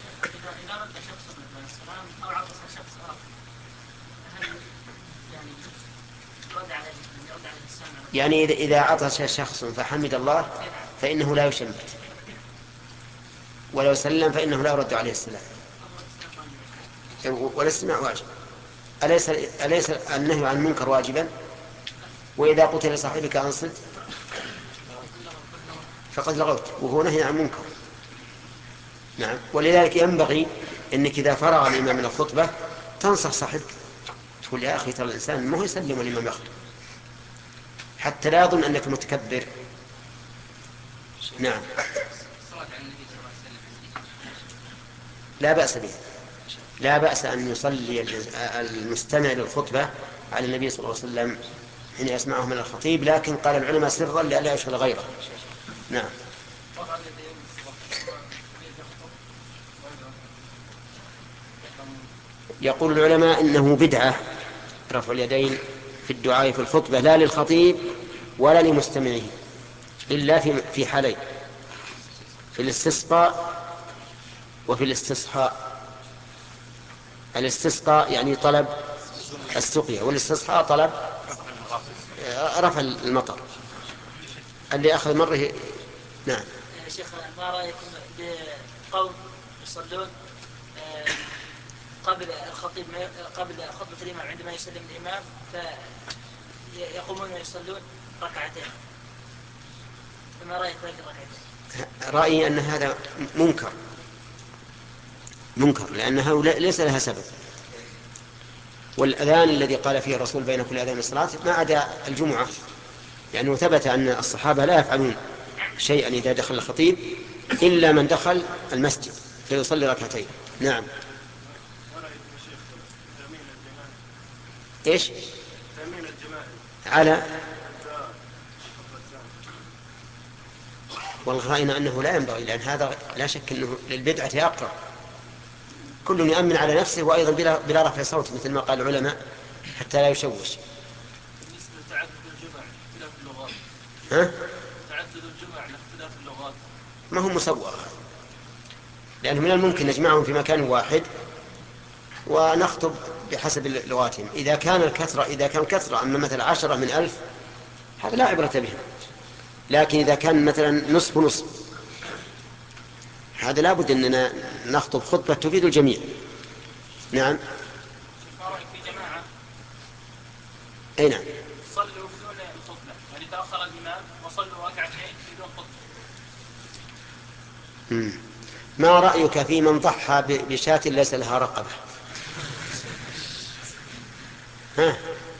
[SPEAKER 1] يعني إذا عطش شخص فحمد الله فإنه لا يشمت، ولو سلم فإنه لا يرد عليه السلام، والاستماع واجب. أليس أليس النهي عن المنكر واجبا؟ وإذا قلت لصاحبك أنصت فقد لغوت، وهو نهي عن منكر. نعم. ولذلك ينبغي أنك إذا فرغ الإمام من الخطبة تنصح صاحبك، تقول يا أخي ترى الإنسان ما هو يسلم والإمام يخطب، حتى لا يظن أنك متكبر. نعم. لا بأس به، لا بأس أن يصلي المستمع للخطبة على النبي صلى الله عليه وسلم حين يسمعه من الخطيب، لكن قال العلماء سرا لئلا يشغل غيره. نعم. يقول العلماء إنه بدعة رفع اليدين في الدعاء في الخطبة، لا للخطيب ولا لمستمعه إلا في في حالين: في الاستسقاء وفي الاستصحاء. الاستسقاء يعني طلب السقيا، والاستصحاء طلب رفع المطر. اللي أخذ مره. نعم
[SPEAKER 3] يا شيخ، ما رأيكم بقوم يصلون قبل الخطيب قبل خطبة الإمام عندما يسلم الإمام فيقومون ويصلون ركعتين، فما رأيك ذلك الركعتين؟
[SPEAKER 1] رأيي أن هذا منكر منكر لأنها ليس لها سبب. والأذان الذي قال فيه الرسول بين كل أذان الصلاة ما عدا الجمعة، لأنه ثبت أن الصحابة لا يفعلون شيئا إذا دخل الخطيب إلا من دخل المسجد فيصلي ركعتين. نعم. إيش؟ على والله رأينا أنه لا ينبغي، لأن هذا لا شك أنه للبدعة أقرب. كل يؤمن على نفسه وأيضا بلا, بلا رفع صوت مثل ما قال العلماء حتى لا يشوش.
[SPEAKER 2] بالنسبة لتعدد الجمع اختلاف اللغات.
[SPEAKER 1] ها؟
[SPEAKER 2] تعدد الجمع لاختلاف اللغات.
[SPEAKER 1] ما هو مسوغ، لأنه من الممكن نجمعهم في مكان واحد ونخطب بحسب لغاتهم. إذا كان الكثرة إذا كان كثرة أما مثلا عشرة من ألف هذا لا عبرة به، لكن إذا كان مثلا نصف نصف هذا لا بد أننا نخطب خطبة تفيد الجميع. نعم.
[SPEAKER 2] في جماعة.
[SPEAKER 1] أي نعم.
[SPEAKER 2] صلوا بدون الخطبة، يعني تأخر الإمام وصلوا ركعتين بدون خطبة.
[SPEAKER 1] مم. ما رأيك في من ضحى بشاة ليس لها رقبة؟ ها؟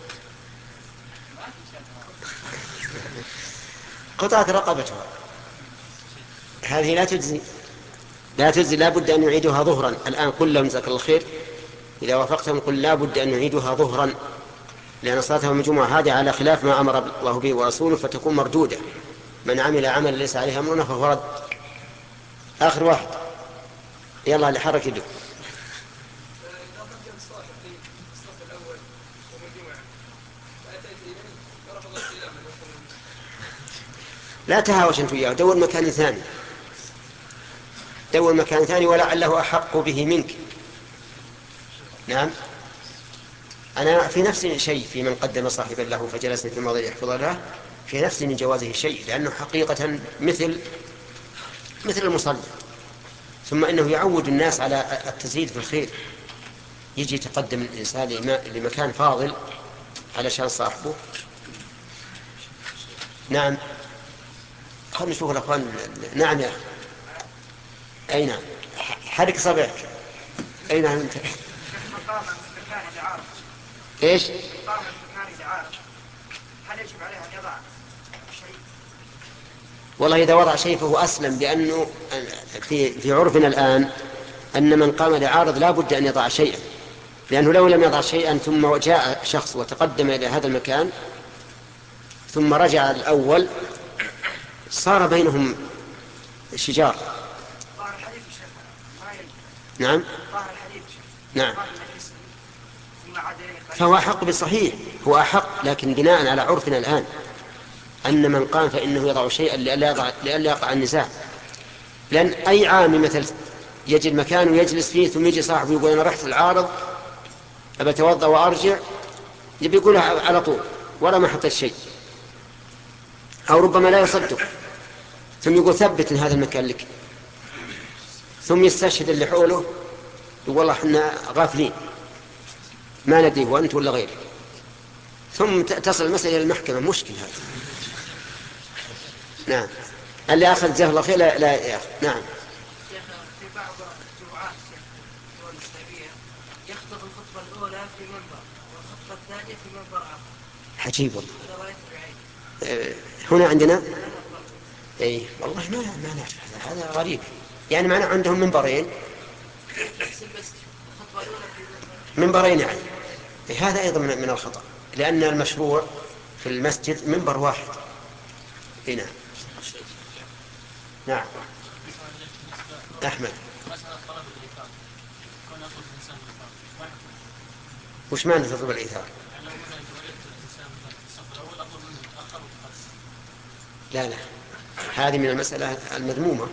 [SPEAKER 1] قطعت رقبتها، هذه لا تجزي لا تجزي لا بد أن يعيدها ظهرا. الآن قل لهم جزاك الله خير إذا وافقتهم قل لا بد أن يعيدها ظهرا، لأن صلاتهم الجمعة هذه على خلاف ما أمر الله به ورسوله فتكون مردودة. من عمل عمل ليس عليه أمرنا فهو رد. آخر واحد يلا لحرك يدك. لا تهاوش أنت وياه، دور مكان ثاني دور مكان ثاني ولعله أحق به منك. نعم. أنا في نفسي شيء في من قدم صاحبا له فجلس في الماضي يحفظ له، في نفسي من جوازه شيء، لأنه حقيقة مثل مثل المصلي. ثم إنه يعود الناس على التزيد في الخير، يجي يتقدم الإنسان لمكان فاضل علشان صاحبه. نعم. خلنا نشوف الأخوان. نعم يا أخي. أي نعم. حرك صبعك. أي نعم أنت. إيش؟
[SPEAKER 8] هل يجب عليها أن يضع شيء؟
[SPEAKER 1] والله إذا وضع شيء فهو أسلم، لأنه في في عرفنا الآن أن من قام لعارض لا بد أن يضع شيئا، لأنه لو لم يضع شيئا ثم جاء شخص وتقدم إلى هذا المكان ثم رجع الأول صار بينهم شجار. نعم. نعم. فهو أحق بالصحيح، هو أحق، لكن بناء على عرفنا الآن أن من قام فإنه يضع شيئا لئلا يقع النزاع. لأن أي عام مثل يجد مكان ويجلس فيه ثم يجي صاحبه يقول أنا رحت العارض أبى أتوضأ وأرجع، يبي يقولها على طول ولا ما حطيت شيء، أو ربما لا يصدق ثم يقول ثبت إن هذا المكان لك، ثم يستشهد اللي حوله يقول والله احنا غافلين ما ندري هو أنت ولا غيرك، ثم تصل المسألة إلى المحكمة. مشكل هذا. نعم. اللي أخذ جزاه الله خير لا, لا يأخذ. نعم.
[SPEAKER 8] في بعض الجمعات الدول الإسلامية يخطب الخطبة الأولى في منبر والخطبة الثانية في منبر آخر.
[SPEAKER 1] عجيب والله. هنا عندنا اي والله ما ما نعرف، هذا غريب. يعني معناه عندهم منبرين منبرين يعني هذا أيضا من الخطأ، لأن المشروع في المسجد منبر واحد. هنا. نعم. أحمد. وش معنى تطلب الإيثار؟ لا لا، هذه من المسألة المذمومة.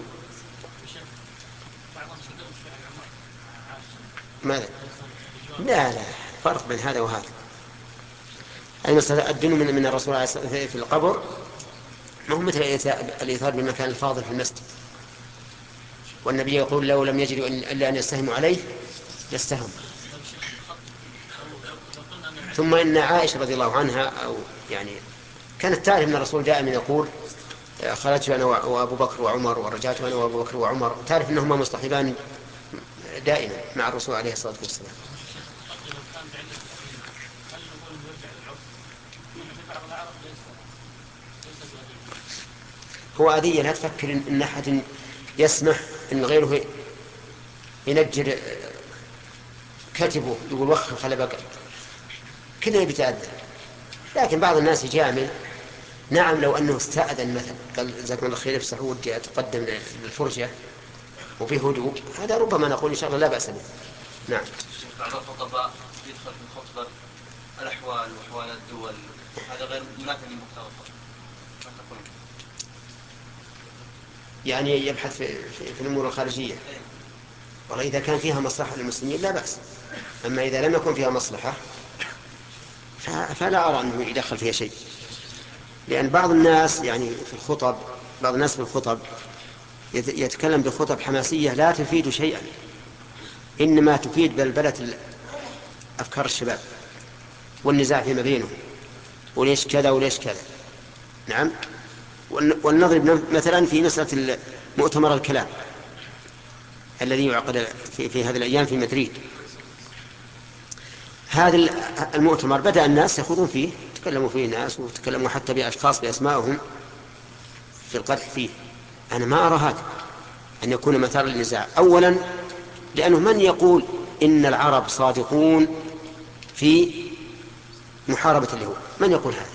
[SPEAKER 1] ماذا؟ لا لا، فرق بين هذا وهذا. المسألة الدين من من الرسول عليه الصلاة والسلام في القبر ما هو مثل الإيثار بالمكان الفاضل في المسجد، والنبي يقول لو لم يجدوا إلا أن يستهموا عليه لاستهموا. ثم إن عائشة رضي الله عنها أو يعني كانت تعرف أن الرسول دائما يقول خرجت أنا وأبو بكر وعمر ورجعت أنا وأبو بكر وعمر، تعرف أنهما مصطحبان دائما مع الرسول عليه الصلاة والسلام. هو أذية، لا تفكر إن أحد يسمح إن غيره ينجر كتبه يقول وخر خلى بقى كله بيتأذى. لكن بعض الناس يجامل. نعم لو أنه استأذن مثلا قال جزاكم الله خير افسحوا ودي أتقدم للفرجة وفي هدوء، هذا ربما نقول إن شاء الله لا بأس به. نعم.
[SPEAKER 11] بعض الخطباء يدخل في الخطبة الأحوال وأحوال الدول، هذا غير منافي للمحتوى.
[SPEAKER 1] يعني يبحث في, في, في الأمور الخارجية. والله إذا كان فيها مصلحة للمسلمين لا بأس، أما إذا لم يكن فيها مصلحة فلا أرى أنه يدخل فيها شيء. لأن بعض الناس يعني في الخطب بعض الناس في الخطب يتكلم بخطب حماسية لا تفيد شيئا، إنما تفيد بلبلة أفكار الشباب والنزاع فيما بينهم، وليش كذا وليش كذا. نعم. ولنضرب مثلا في مسألة مؤتمر الكلام الذي يعقد في, في هذه الأيام في مدريد. هذا المؤتمر بدأ الناس يخوضون فيه، تكلموا فيه الناس وتكلموا حتى بأشخاص بأسمائهم في القدح فيه. أنا ما أرى هذا أن يكون مثار للنزاع. أولا لأنه من يقول إن العرب صادقون في محاربة اليهود؟ من يقول هذا؟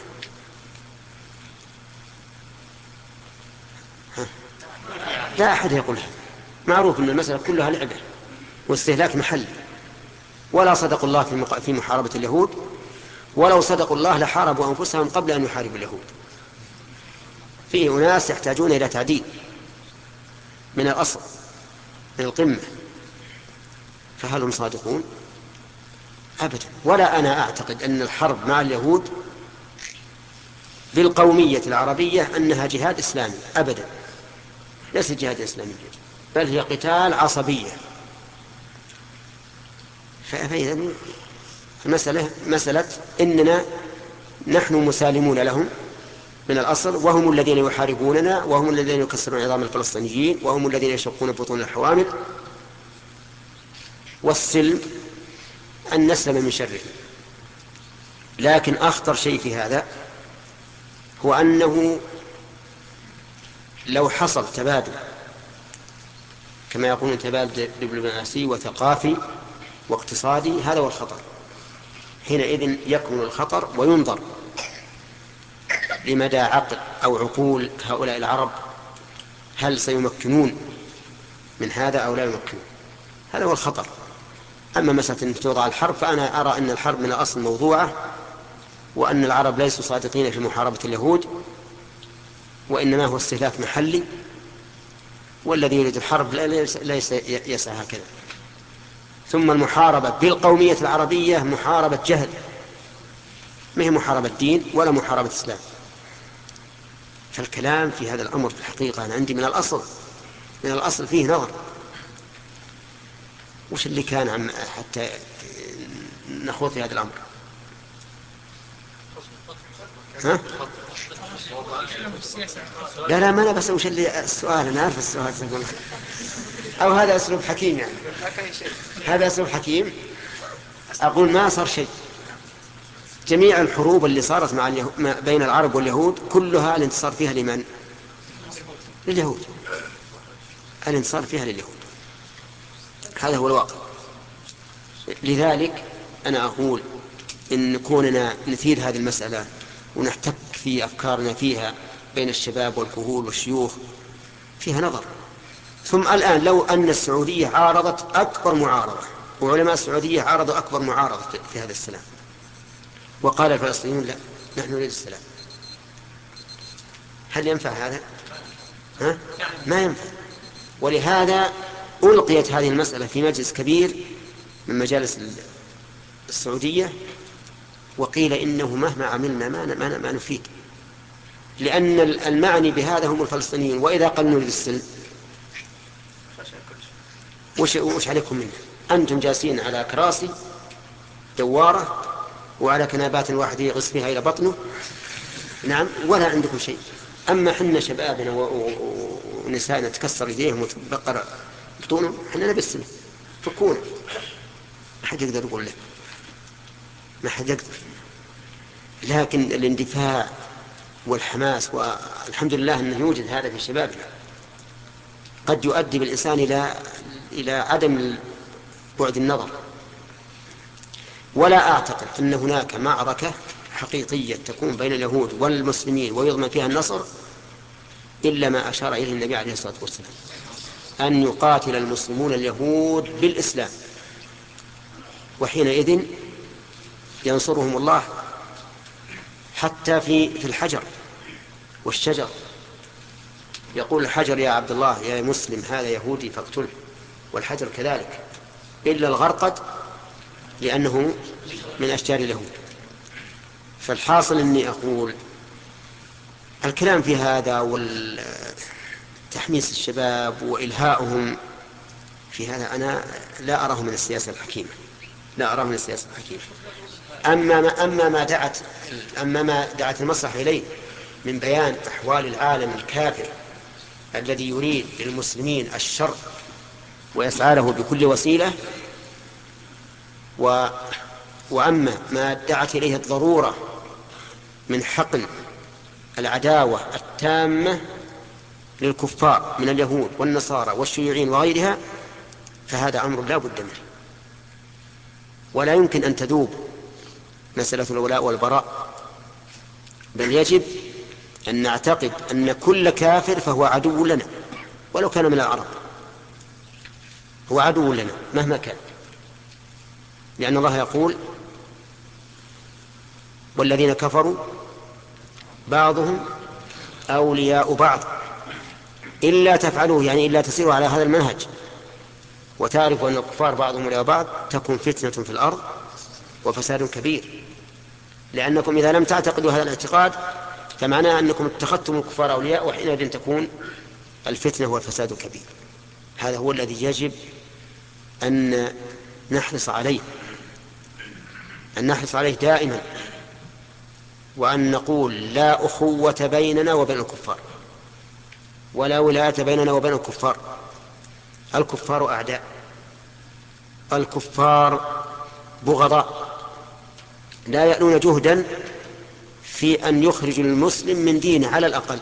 [SPEAKER 1] ها؟ لا أحد يقول هذا. معروف أن المسألة كلها لعبة واستهلاك محلي. ولا صدقوا الله في محاربة اليهود، ولو صدقوا الله لحاربوا أنفسهم قبل أن يحاربوا اليهود. فيه أناس يحتاجون إلى تعديل من الأصل من القمة، فهل هم صادقون؟ أبدا. ولا أنا أعتقد أن الحرب مع اليهود بالقومية العربية أنها جهاد إسلامي أبدا، ليس جهاد إسلامي، بل هي قتال عصبية. فإذا المسألة مسألة إننا نحن مسالمون لهم من الأصل، وهم الذين يحاربوننا، وهم الذين يكسرون عظام الفلسطينيين، وهم الذين يشقون بطون الحوامل. والسلم أن نسلم من شره. لكن أخطر شيء في هذا هو أنه لو حصل تبادل كما يقولون تبادل دبلوماسي وثقافي واقتصادي، هذا هو الخطر. حينئذ يكمن الخطر وينظر لمدى عقل أو عقول هؤلاء العرب، هل سيمكنون من هذا أو لا يمكنون. هذا هو الخطر. أما مسألة أن توضع الحرب فأنا أرى أن الحرب من الأصل موضوعة، وأن العرب ليسوا صادقين في محاربة اليهود، وإنما هو استهلاك محلي، والذي يريد الحرب ليس يسعى هكذا. ثم المحاربة بالقومية العربية محاربة جهل، ما هي محاربة دين ولا محاربة إسلام. فالكلام في هذا الأمر في الحقيقة أنا عندي من الأصل من الأصل فيه نظر. وش اللي كان عم حتى نخوض في هذا الأمر؟ ها؟ لا لا ما أنا بس وش اللي السؤال، أنا عارف السؤال. أو هذا أسلوب حكيم، يعني هذا أسلوب حكيم. أقول ما صار شيء. جميع الحروب اللي صارت مع اليهود بين العرب واليهود كلها الانتصار فيها لمن؟ لليهود. الانتصار فيها لليهود، هذا هو الواقع. لذلك أنا أقول إن كوننا نثير هذه المسألة ونحتك في أفكارنا فيها بين الشباب والكهول والشيوخ فيها نظر. ثم الآن لو أن السعودية عارضت أكبر معارضة، وعلماء السعودية عارضوا أكبر معارضة في هذا السلام، وقال الفلسطينيون لا نحن نريد السلام، هل ينفع هذا؟ ها؟ ما ينفع. ولهذا ألقيت هذه المسألة في مجلس كبير من مجالس السعودية، وقيل إنه مهما عملنا ما, ما, ما نفيد، لأن المعني بهذا هم الفلسطينيين، وإذا قال نريد السلم وش, وش عليكم منه؟ أنتم جالسين على كراسي دوارة وعلى كنابات واحد يغص فيها إلى بطنه، نعم، ولا عندكم شيء. أما حنا شبابنا ونسائنا تكسر يديهم وتبقر بطونهم، حنا نبي السلم، فكونا، ما حد يقدر يقول له، ما حد يقدر. لكن الاندفاع والحماس، والحمد لله أنه يوجد هذا في شبابنا، قد يؤدي بالإنسان إلى إلى عدم بعد النظر. ولا أعتقد أن هناك معركة حقيقية تكون بين اليهود والمسلمين ويضمن فيها النصر إلا ما أشار إليه النبي عليه الصلاة والسلام، أن يقاتل المسلمون اليهود بالإسلام، وحينئذ ينصرهم الله حتى في في الحجر والشجر. يقول الحجر يا عبد الله يا مسلم هذا يهودي فاقتله، والحجر كذلك، إلا الغرقد لأنه من أشجار اليهود. فالحاصل أني أقول الكلام في هذا والتحميس الشباب وإلهاؤهم في هذا أنا لا أراه من السياسة الحكيمة، لا أراه من السياسة الحكيمة. أما ما, أما ما دعت أما ما دعت المصلحة إليه من بيان أحوال العالم الكافر الذي يريد للمسلمين الشر ويسعى له بكل وسيلة، و وأما ما دعت إليه الضرورة من حقن العداوة التامة للكفار من اليهود والنصارى والشيوعيين وغيرها، فهذا أمر لا بد منه، ولا يمكن أن تذوب مسألة الولاء والبراء، بل يجب أن نعتقد أن كل كافر فهو عدو لنا ولو كان من العرب، هو عدو لنا مهما كان، لأن الله يقول والذين كفروا بعضهم أولياء بعض إلا تفعلوه، يعني إلا تسيروا على هذا المنهج وتعرفوا أن الكفار بعضهم أولياء بعض تكون فتنة في الأرض وفساد كبير. لأنكم إذا لم تعتقدوا هذا الاعتقاد فمعناه أنكم اتخذتم الكفار أولياء، وحينئذ تكون الفتنة والفساد كبير. هذا هو الذي يجب أن نحرص عليه، أن نحرص عليه دائما، وأن نقول لا أخوة بيننا وبين الكفار، ولا ولاية بيننا وبين الكفار. الكفار أعداء، الكفار بغضاء، لا يألون جهدا في أن يخرجوا المسلم من دينه على الأقل.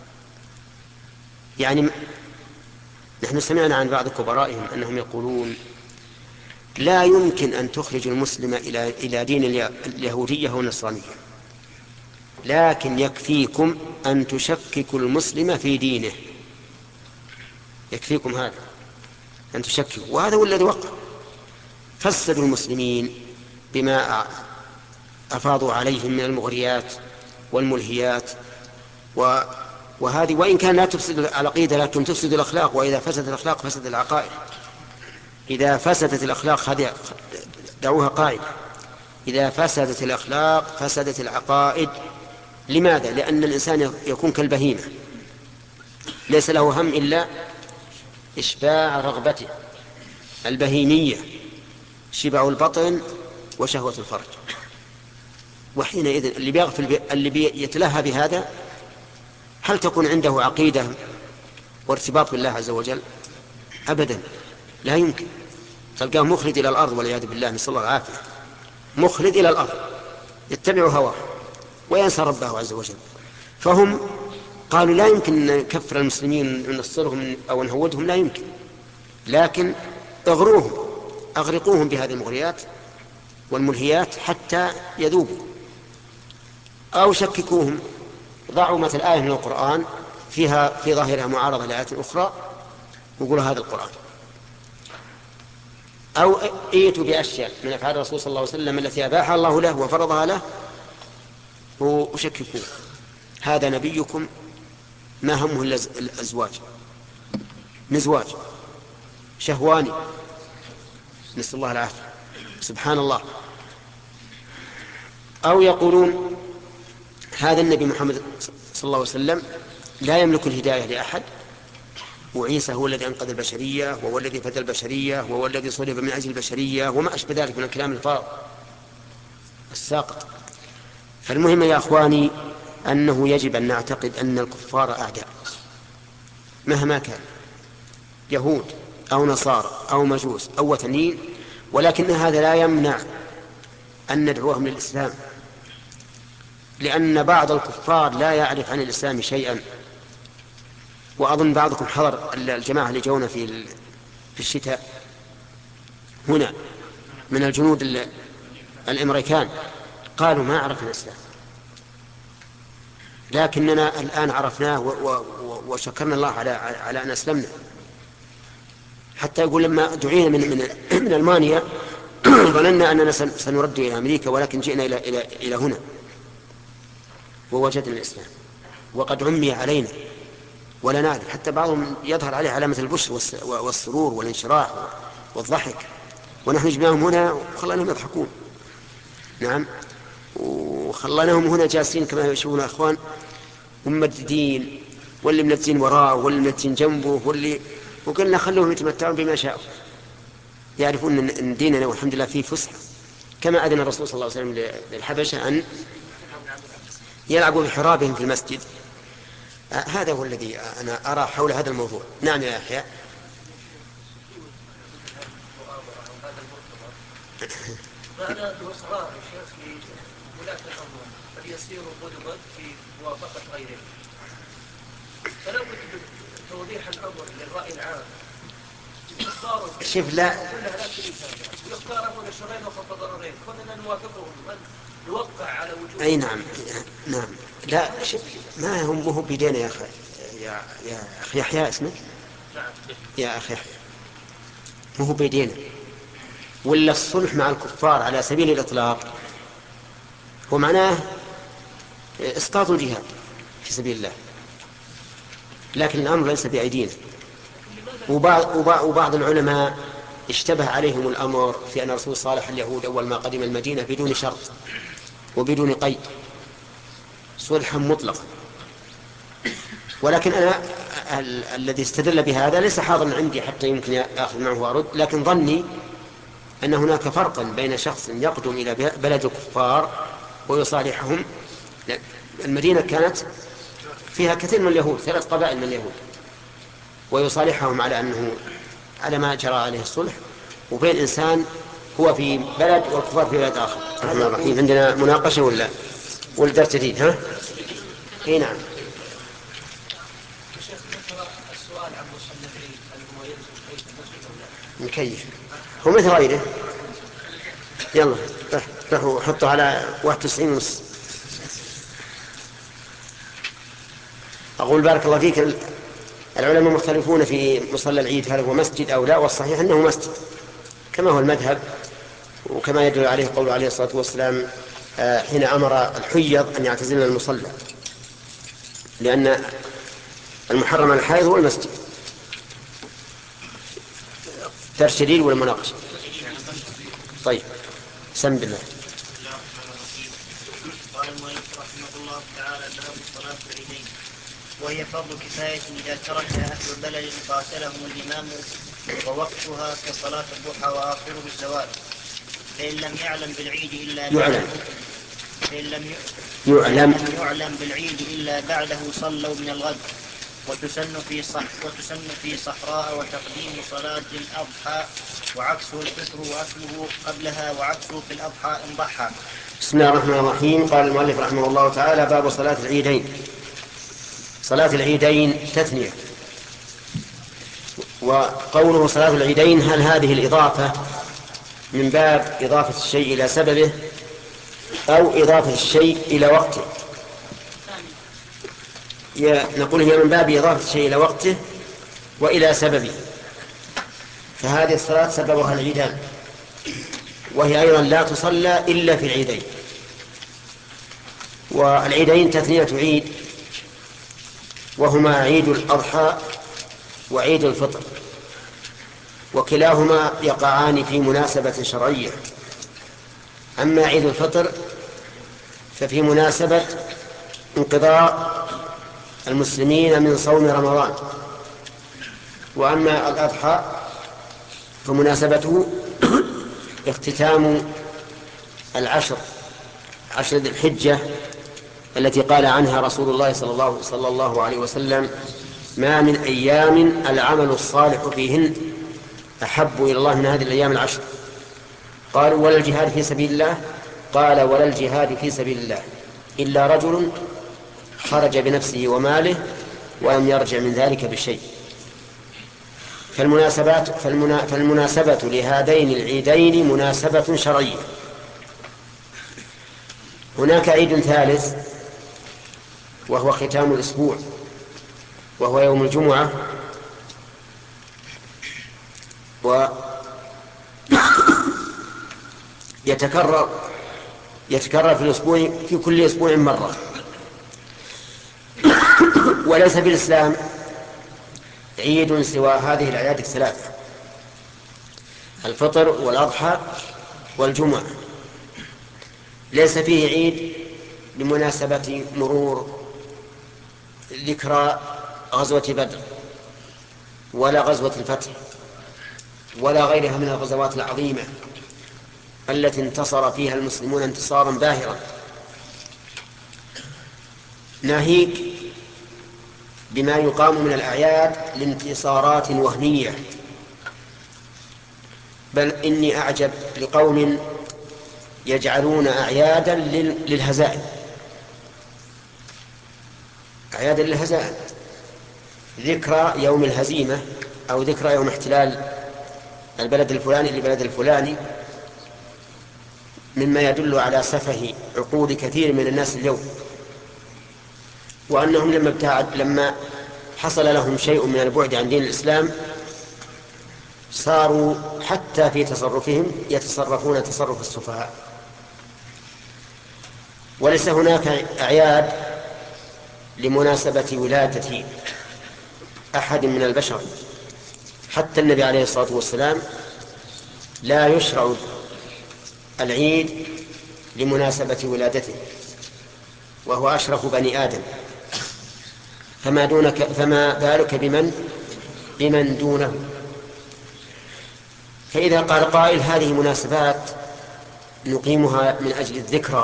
[SPEAKER 1] يعني نحن سمعنا عن بعض كبرائهم أنهم يقولون لا يمكن أن تخرج المسلم إلى إلى دين اليهودية والنصرانية، لكن يكفيكم أن تشككوا المسلم في دينه، يكفيكم هذا أن تشككوا. وهذا هو الذي وقع، فسدوا المسلمين بما أفاضوا عليهم من المغريات والملهيات، و وهذه وإن كان لا تفسد العقيدة لكن تفسد الأخلاق، وإذا فسدت الأخلاق فسد العقائد. إذا فسدت الأخلاق، هذه دعوها قاعدة، إذا فسدت الأخلاق فسدت العقائد. لماذا؟ لأن الإنسان يكون كالبهيمة، ليس له هم إلا إشباع رغبته البهيمية، شبع البطن وشهوة الفرج. وحينئذ اللي بيغفل اللي بيتلهى بهذا هل تكون عنده عقيدة وارتباط بالله عز وجل؟ أبدا، لا يمكن. تلقاه مخلد إلى الأرض والعياذ بالله، نسأل الله العافية، مخلد إلى الأرض يتبع هواه وينسى ربه عز وجل. فهم قالوا لا يمكن أن نكفر المسلمين وننصرهم أو نهودهم، لا يمكن، لكن اغروهم، أغرقوهم بهذه المغريات والملهيات حتى يذوبوا، أو شككوهم، ضعوا مثل آية من القرآن فيها في ظاهرها معارضة لآيات أخرى ويقولوا هذا القرآن، أو ائتوا بأشياء من أفعال الرسول صلى الله عليه وسلم التي أباحها الله له وفرضها له وشككوه. هذا نبيكم ما همه إلا الأزواج، مزواج شهواني، نسأل الله العافية، سبحان الله. أو يقولون هذا النبي محمد صلى الله عليه وسلم لا يملك الهداية لأحد، وعيسى هو الذي أنقذ البشرية وهو الذي فدى البشرية وهو الذي صلب من أجل البشرية وما أشبه ذلك من الكلام الفاضل الساقط. فالمهم يا أخواني أنه يجب أن نعتقد أن الكفار أعداء مهما كان، يهود أو نصارى أو مجوس أو وثنيين، ولكن هذا لا يمنع أن ندعوهم للإسلام، لأن بعض الكفار لا يعرف عن الإسلام شيئا. وأظن بعضكم حضر الجماعة اللي جونا في في الشتاء هنا من الجنود الأمريكان، قالوا ما عرفنا الإسلام، لكننا الآن عرفناه وشكرنا الله على على أن أسلمنا. حتى يقول لما دعينا من من من ألمانيا ظننا أننا سنرد إلى أمريكا، ولكن جئنا إلى إلى إلى هنا ووجدنا الإسلام وقد عمي علينا ولا نعرف. حتى بعضهم يظهر عليه علامة البشر والسرور والانشراح والضحك، ونحن جبناهم هنا وخلناهم يضحكون. نعم، وخلناهم هنا جالسين كما يشوفون أخوان ممددين، واللي منتين وراه واللي منتين جنبه واللي، وقلنا خلوهم يتمتعون بما شاءوا، يعرفون أن ديننا والحمد لله فيه فسحة، كما أذن الرسول صلى الله عليه وسلم للحبشة أن يلعبوا بحرابهم في المسجد. آه هذا هو الذي أنا أرى حول هذا الموضوع. نعم يا يحيى.
[SPEAKER 6] بعد الإصرار الشيخ في ولاة الأمر قد يصير غضبا في موافقة غيره، فلا بد توضيح الأمر للرأي العام.
[SPEAKER 1] شوف لا
[SPEAKER 6] يختار أبو الشرين وخف ضررين، كنا نوافقهم نوقع على وجود.
[SPEAKER 1] أي نعم نعم. لا ما هم هو بيدينا يا أخي يا يا أخي يحيى اسمك يا أخي يحيى، ما هو بيدينا. ولا الصلح مع الكفار على سبيل الإطلاق هو معناه إسقاط الجهاد في سبيل الله، لكن الأمر ليس بأيدينا. وبعض, وبعض العلماء اشتبه عليهم الأمر في أن الرسول صالح اليهود أول ما قدم المدينة بدون شرط وبدون قيد، صلحا مطلقا. ولكن أنا الذي استدل بهذا ليس حاضرا عندي حتى يمكن أخذ معه وأرد، لكن ظني أن هناك فرقا بين شخص يقدم إلى بلد الكفار ويصالحهم. المدينة كانت فيها كثير من اليهود، ثلاث قبائل من اليهود، ويصالحهم على أنه على ما جرى عليه الصلح، وبين إنسان هو في بلد والكفار في بلد آخر. الرحمن الرحيم. عندنا مناقشة ولا ولا درس جديد؟ ها؟ اي نعم.
[SPEAKER 6] السؤال عن مصنفين هل هو يلزم كيف المسجد أو لا؟
[SPEAKER 1] مكيف هو مثل غيره. يلا روحوا حطوا على واحد وتسعين ونص. أقول بارك الله فيك، العلماء مختلفون في مصلى العيد هل هو مسجد أو لا، والصحيح أنه مسجد كما هو المذهب، وكما يدل عليه قول عليه الصلاة والسلام حين أمر الحيض أن يعتزلن المصلى، لأن المحرم على الحائض هو المسجد. درس جديد ولا مناقشة؟ طيب سم بالله.
[SPEAKER 9] قال المؤلف رحمه الله تعالى باب الصلاة العيدين، وهي فرض كفاية إذا تركها أهل البلد قاتلهم الإمام، ووقتها كصلاة الضحى وآخره الزوال، فإن لم يعلم بالعيد إلا
[SPEAKER 1] يعلم
[SPEAKER 9] فإن لم
[SPEAKER 1] يعلم
[SPEAKER 9] يعلم بالعيد إلا بعده صلوا من الغد. وتسن في صح وتسن في صحراء وتقديم صلاة الأضحى، وعكسه الفطر وأكله قبلها، وعكسه في الأضحى إن ضحى.
[SPEAKER 1] بسم الله الرحمن الرحيم. قال المؤلف رحمه الله تعالى باب صلاة العيدين. صلاة العيدين تثنية، وقوله صلاة العيدين هل هذه الإضافة من باب إضافة الشيء إلى سببه أو إضافة الشيء إلى وقته؟ نقول هي من باب إضافة الشيء إلى وقته وإلى سببه. فهذه الصلاة سببها العيدان، وهي أيضا لا تصلى إلا في العيدين. والعيدين تثنية عيد، وهما عيد الأضحى وعيد الفطر، وكلاهما يقعان في مناسبة شرعية. أما عيد الفطر ففي مناسبة انقضاء المسلمين من صوم رمضان، وأما الأضحى فمناسبته اختتام العشر عشر ذي الحجة التي قال عنها رسول الله صلى الله, صلى الله عليه وسلم: ما من أيام العمل الصالح فيهن أحب إلى الله من هذه الأيام العشر. قالوا: ولا الجهاد في سبيل الله؟ قال: ولا الجهاد في سبيل الله إلا رجل خرج بنفسه وماله ولم يرجع من ذلك بشيء. فالمناسبات فالمنا فالمناسبة لهذين العيدين مناسبة شرعية. هناك عيد ثالث وهو ختام الأسبوع، وهو يوم الجمعة، ويتكرر يتكرر في الأسبوع في كل أسبوع مرة. وليس في الإسلام عيد سوى هذه الأعياد الثلاث: الفطر والأضحى والجمعة. ليس فيه عيد بمناسبة مرور ذكرى غزوة بدر ولا غزوة الفتح ولا غيرها من الغزوات العظيمة التي انتصر فيها المسلمون انتصارا باهرا. ناهيك بما يقام من الأعياد لانتصارات وهمية. بل إني أعجب لقوم يجعلون أعيادا للهزائم، أعيادا للهزائم، ذكرى يوم الهزيمة أو ذكرى يوم احتلال البلد الفلاني للبلد الفلاني، مما يدل على سفه عقول كثير من الناس اليوم، وأنهم لما ابتعد لما حصل لهم شيء من البعد عن دين الإسلام صاروا حتى في تصرفهم يتصرفون تصرف السفهاء. وليس هناك أعياد لمناسبة ولادة أحد من البشر. حتى النبي عليه الصلاة والسلام لا يشرع العيد لمناسبة ولادته، وهو أشرف بني آدم، فما دونك فما بالك بمن بمن دونه. فإذا قال قائل هذه مناسبات نقيمها من أجل الذكرى،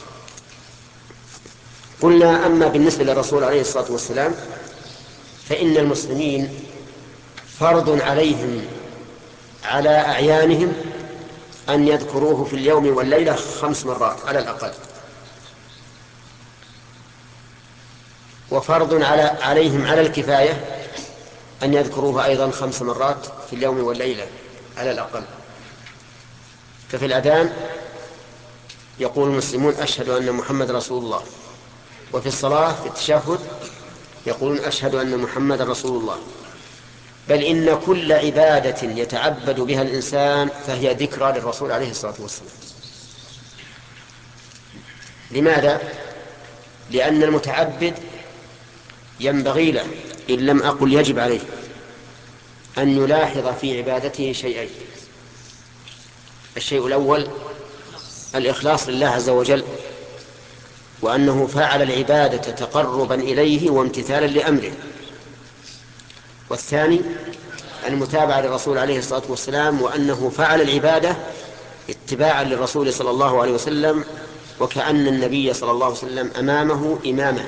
[SPEAKER 1] قلنا: أما بالنسبة للرسول عليه الصلاة والسلام فإن المسلمين فرض عليهم على أعيانهم أن يذكروه في اليوم والليلة خمس مرات على الأقل، وفرض على عليهم على الكفاية أن يذكروه أيضا خمس مرات في اليوم والليلة على الأقل. ففي الأذان يقول المسلمون: أشهد أن محمد رسول الله، وفي الصلاة في التشهد يقولون: أشهد أن محمد رسول الله. بل إن كل عبادة يتعبد بها الإنسان فهي ذكرى للرسول عليه الصلاة والسلام. لماذا؟ لأن المتعبد ينبغي له، إن لم أقل يجب عليه، أن يلاحظ في عبادته شيئين: الشيء الأول الإخلاص لله عز وجل، وأنه فعل العبادة تقربا إليه وامتثالا لأمره. والثاني المتابعة للرسول عليه الصلاة والسلام، وأنه فعل العبادة اتباعا للرسول صلى الله عليه وسلم، وكأن النبي صلى الله عليه وسلم أمامه إمامه.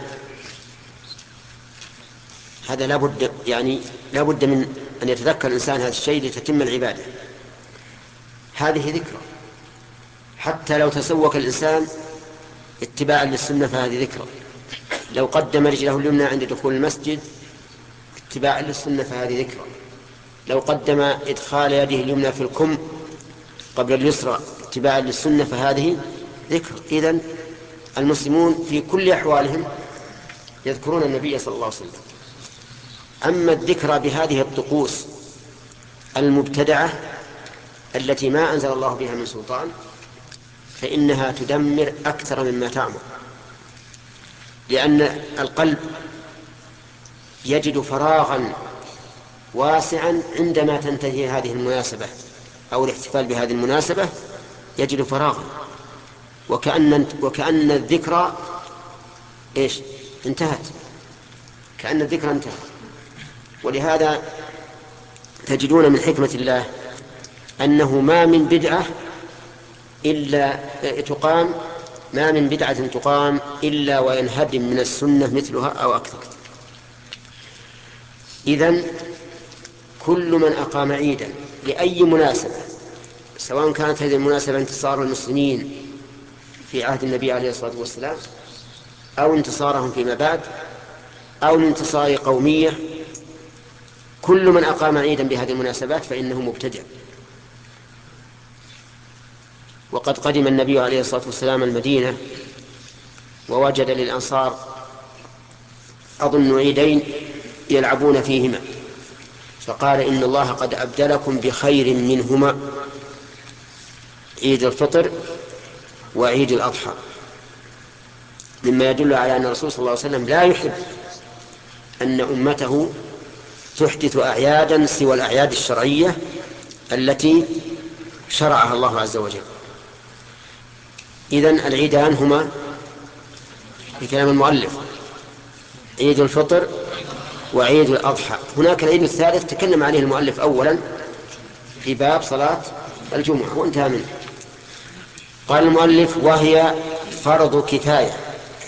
[SPEAKER 1] هذا لابد يعني لابد من أن يتذكر الإنسان هذا الشيء لتتم العبادة. هذه ذكرى، حتى لو تسوق الإنسان اتباعا للسنة فهذه ذكرى. لو قدم رجله اليمنى عند دخول المسجد اتباعا للسنة فهذه ذكرى. لو قدم إدخال يده اليمنى في الكم قبل اليسرى اتباعا للسنة فهذه ذكر. إذن المسلمون في كل أحوالهم يذكرون النبي صلى الله عليه وسلم. أما الذكرى بهذه الطقوس المبتدعة التي ما أنزل الله بها من سلطان فإنها تدمر أكثر مما تعمر، لأن القلب يجد فراغا واسعا عندما تنتهي هذه المناسبة أو الاحتفال بهذه المناسبة، يجد فراغا وكأن, وكأن الذكرى إيش؟ انتهت، كأن الذكرى انتهت. ولهذا تجدون من حكمة الله أنه ما من بدعة إلا تقام ما من بدعة تقام إلا وينهدم من السنة مثلها أو أكثر. إذن كل من أقام عيدا لأي مناسبة، سواء كانت هذه المناسبة انتصار المسلمين في عهد النبي عليه الصلاة والسلام أو انتصارهم فيما بعد أو الانتصار قومية، كل من أقام عيدا بهذه المناسبات فإنه مبتدع. وقد قدم النبي عليه الصلاة والسلام المدينة ووجد للأنصار أظن عيدين يلعبون فيهما، فقال إن الله قد أبدلكم بخير منهما، عيد الفطر وعيد الأضحى، مما يدل على أن الرسول صلى الله عليه وسلم لا يحب أن أمته تحدث أعيادا سوى الأعياد الشرعية التي شرعها الله عز وجل. إذن العيدان هما بكلام المؤلف عيد الفطر وعيد الأضحى. هناك العيد الثالث تكلم عليه المؤلف أولا في باب صلاة الجمعة وانتهى منه. قال المؤلف وهي فرض كفاية،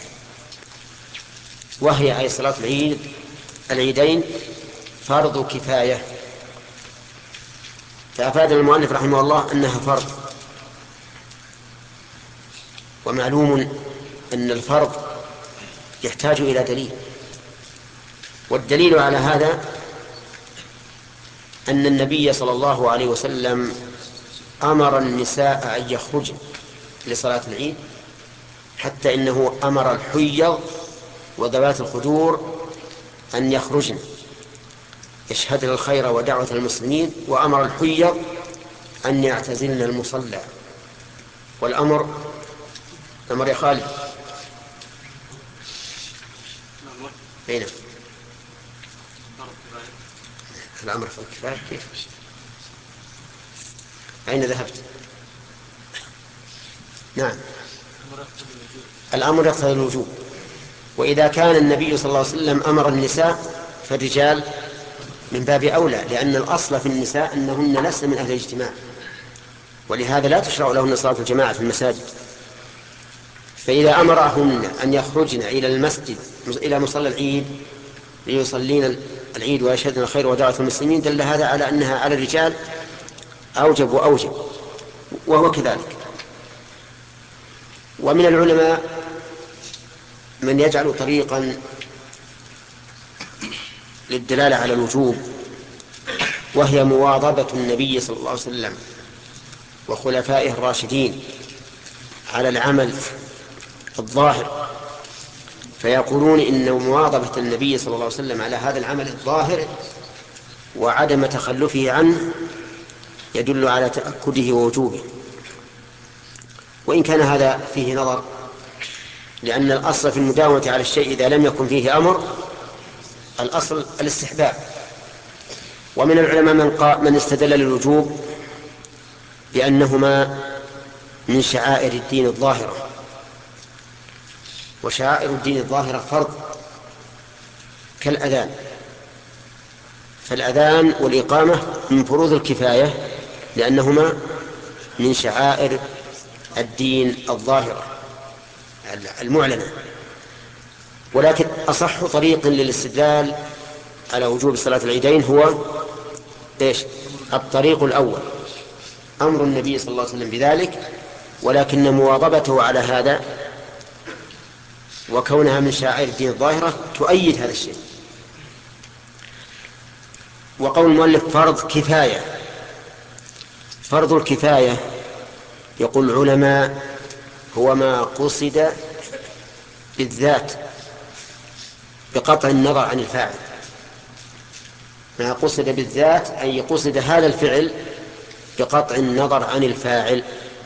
[SPEAKER 1] وهي أي صلاة العيد العيدين فرض كفاية. فأفاد المؤلف رحمه الله أنها فرض، ومعلوم أن الفرض يحتاج إلى دليل، والدليل على هذا أن النبي صلى الله عليه وسلم أمر النساء أن يخرجن لصلاة العيد، حتى إنه أمر الحيض وذوات الخدور أن يخرجن يشهدن الخير ودعوة المسلمين، وأمر الحيض أن يعتزلن المصلى. والأمر أمر يا خالد أين الأمر في الكفاية كيف؟ أين ذهبت؟ نعم، الأمر يقتضي الوجوب. وإذا كان النبي صلى الله عليه وسلم أمر النساء فالرجال من باب أولى، لأن الأصل في النساء أنهن لسن من أهل الاجتماع، ولهذا لا تشرع لهن صلاة الجماعة في المساجد. فإذا أمرهن أن يخرجن إلى المسجد إلى مصلى العيد ليصلين العيد ويشهدن الخير ودعوة المسلمين، دل هذا على أنها على الرجال أوجب وأوجب، وهو كذلك. ومن العلماء من يجعل طريقا للدلالة على الوجوب، وهي مواظبة النبي صلى الله عليه وسلم وخلفائه الراشدين على العمل الظاهر، فيقولون إن مواظبة النبي صلى الله عليه وسلم على هذا العمل الظاهر وعدم تخلفه عنه يدل على تأكده ووجوبه. وإن كان هذا فيه نظر، لأن الأصل في المداومة على الشيء إذا لم يكن فيه أمر الأصل الاستحباب. ومن العلماء من, قا... من استدل للوجوب بأنهما من شعائر الدين الظاهرة، وشعائر الدين الظاهرة فرض كالأذان، فالأذان والإقامة من فروض الكفاية لأنهما من شعائر الدين الظاهرة المعلنة. ولكن أصح طريق للاستدلال على وجوب صلاة العيدين هو إيش؟ الطريق الأول، أمر النبي صلى الله عليه وسلم بذلك، ولكن مواظبته على هذا وكونها من شعائر الدين الظاهرة تؤيد هذا الشيء. وقول المؤلف فرض كفاية، فرض الكفاية يقول العلماء هو ما قصد بالذات بقطع النظر عن الفاعل، ما قصد بالذات أي قصد هذا الفعل بقطع النظر عن الفاعل،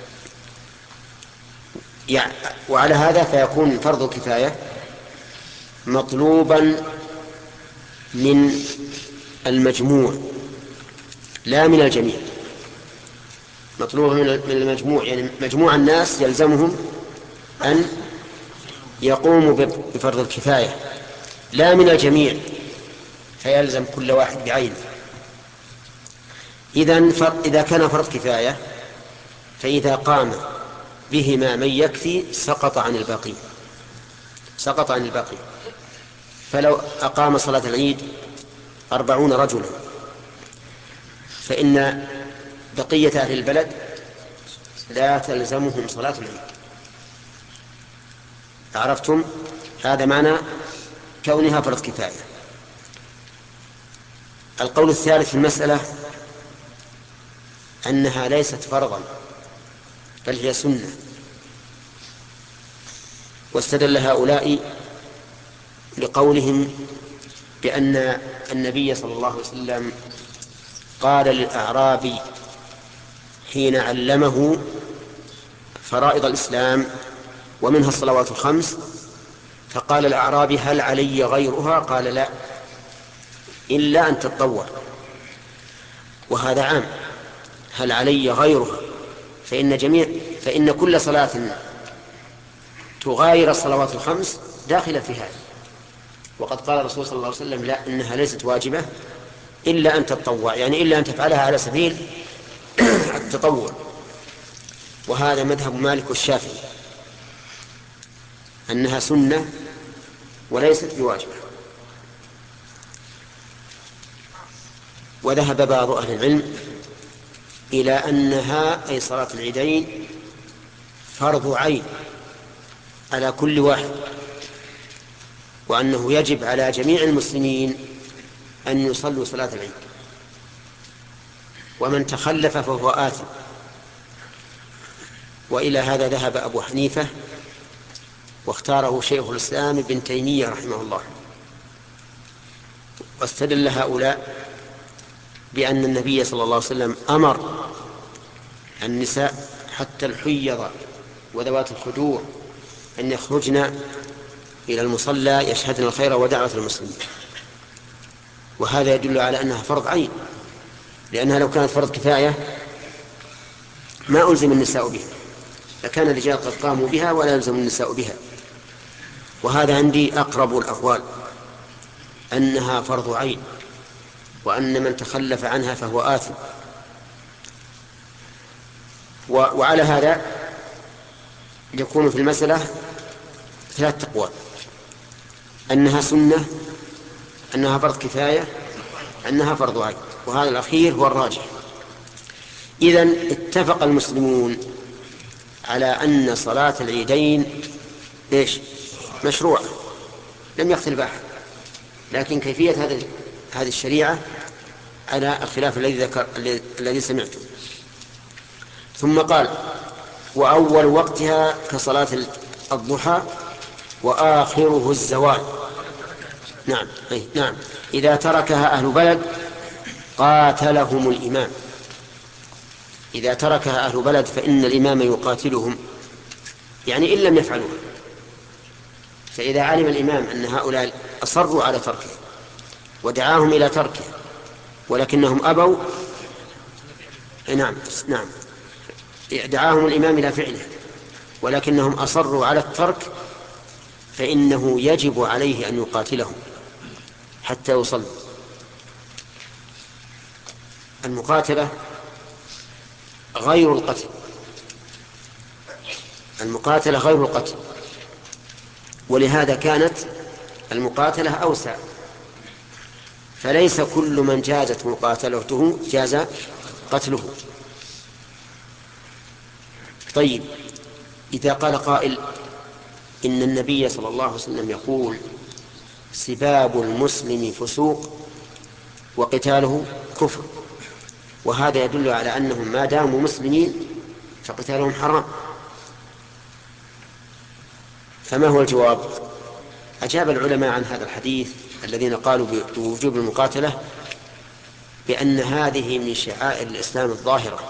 [SPEAKER 1] يعني وعلى هذا فيكون فرض كفاية مطلوبا من المجموع لا من الجميع. مطلوب من المجموع يعني مجموع الناس يلزمهم أن يقوموا بفرض الكفاية، لا من الجميع فيلزم كل واحد بعينه. إذا كان فرض كفاية فإذا قام بهما من يكفي سقط عن الباقي سقط عن الباقي فلو أقام صلاة العيد أربعون رجلا فإن بقية أهل البلد لا تلزمهم صلاة العيد. عرفتم؟ هذا معنى كونها فرض كفاية. القول الثالث في المسألة أنها ليست فرضا بل هي سنة، واستدل هؤلاء لقولهم بأن النبي صلى الله عليه وسلم قال للأعرابي حين علمه فرائض الإسلام ومنها الصلوات الخمس، فقال الأعرابي هل علي غيرها؟ قال لا إلا أن تتطوع. وهذا عام، هل علي غيرها؟ فإن جميع فإن كل صلاة تغاير الصلوات الخمس داخلة في هذا. وقد قال الرسول صلى الله عليه وسلم لا إنها ليست واجبة إلا أن تتطوع، يعني إلا أن تفعلها على سبيل التطوع. وهذا مذهب مالك والشافعي أنها سنة وليست بواجبة. وذهب بعض أهل العلم إلى أنها أي صلاة العيدين فرض عين على كل واحد، وأنه يجب على جميع المسلمين أن يصلوا صلاة العيد، ومن تخلف فهو آثم. وإلى هذا ذهب أبو حنيفة واختاره شيخ الإسلام ابن تيمية رحمه الله. واستدل هؤلاء بأن النبي صلى الله عليه وسلم أمر النساء حتى الحيض وذوات الخدور أن يخرجن إلى المصلى يشهدن الخير ودعوة المسلمين، وهذا يدل على أنها فرض عين، لأنها لو كانت فرض كفاية ما ألزم النساء بها، لكان الرجال قد قاموا بها ولا يلزم النساء بها. وهذا عندي أقرب الأقوال أنها فرض عين، وأن من تخلف عنها فهو آثم. وعلى هذا يكون في المسألة ثلاث أقوال: أنها سنة، أنها فرض كفاية، أنها فرض عين، وهذا الأخير هو الراجح. إذن اتفق المسلمون على أن صلاة العيدين إيش؟ مشروعة، لم يختلف أحد، لكن كيفية هذه هذه الشريعة على الخلاف الذي ذكر الذي سمعته. ثم قال: وأول وقتها كصلاة الضحى وآخره الزوال. نعم أي نعم إذا تركها أهل بلد قاتلهم الإمام. إذا تركها أهل بلد فإن الإمام يقاتلهم، يعني إن لم يفعلوها. فإذا علم الإمام أن هؤلاء أصروا على تركه ودعاهم إلى تركه ولكنهم أبوا، نعم نعم دعاهم الإمام إلى فعله ولكنهم أصروا على الترك، فإنه يجب عليه أن يقاتلهم حتى يصلوا. المقاتلة غير القتل، المقاتلة غير القتل، ولهذا كانت المقاتلة أوسع، فليس كل من جازت مقاتلته جاز قتله. طيب، إذا قال قائل إن النبي صلى الله عليه وسلم يقول سباب المسلم فسوق وقتاله كفر، وهذا يدل على أنهم ما داموا مسلمين فقتالهم حرام، فما هو الجواب؟ أجاب العلماء عن هذا الحديث الذين قالوا بوجوب المقاتلة بأن هذه من شعائر الإسلام الظاهرة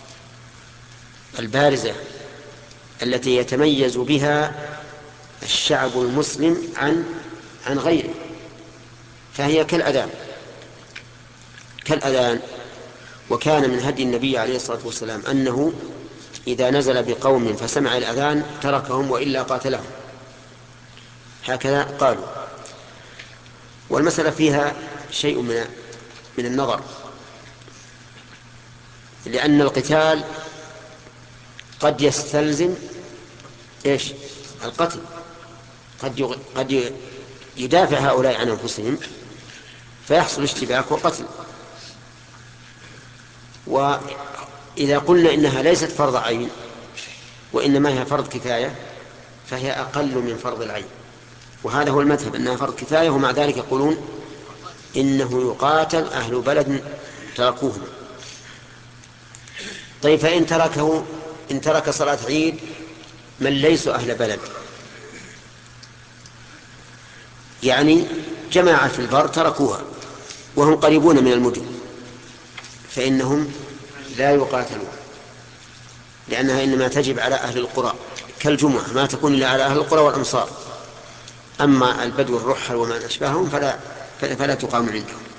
[SPEAKER 1] البارزة التي يتميز بها الشعب المسلم عن عن غيره، فهي كالأذان كالأذان وكان من هدي النبي عليه الصلاة والسلام أنه إذا نزل بقوم فسمع الأذان تركهم وإلا قاتلهم، هكذا قالوا. والمسألة فيها شيء من من النظر، لأن القتال قد يستلزم إيش؟ القتل، قد قد يدافع هؤلاء عن أنفسهم فيحصل اشتباك وقتل. وإذا قلنا إنها ليست فرض عين وإنما هي فرض كفاية فهي أقل من فرض العين، وهذا هو المذهب أنها فرض كفاية، ومع ذلك يقولون إنه يقاتل أهل بلد تركوهم. طيب فإن تركه إن ترك صلاة عيد من ليسوا أهل بلد، يعني جماعة في البر تركوها وهم قريبون من المدن، فإنهم لا يقاتلون، لأنها إنما تجب على أهل القرى كالجمعة، ما تكون إلا على أهل القرى والأمصار. أما البدو الرحل وما أشبههم فلا, فلا تقام عندهم.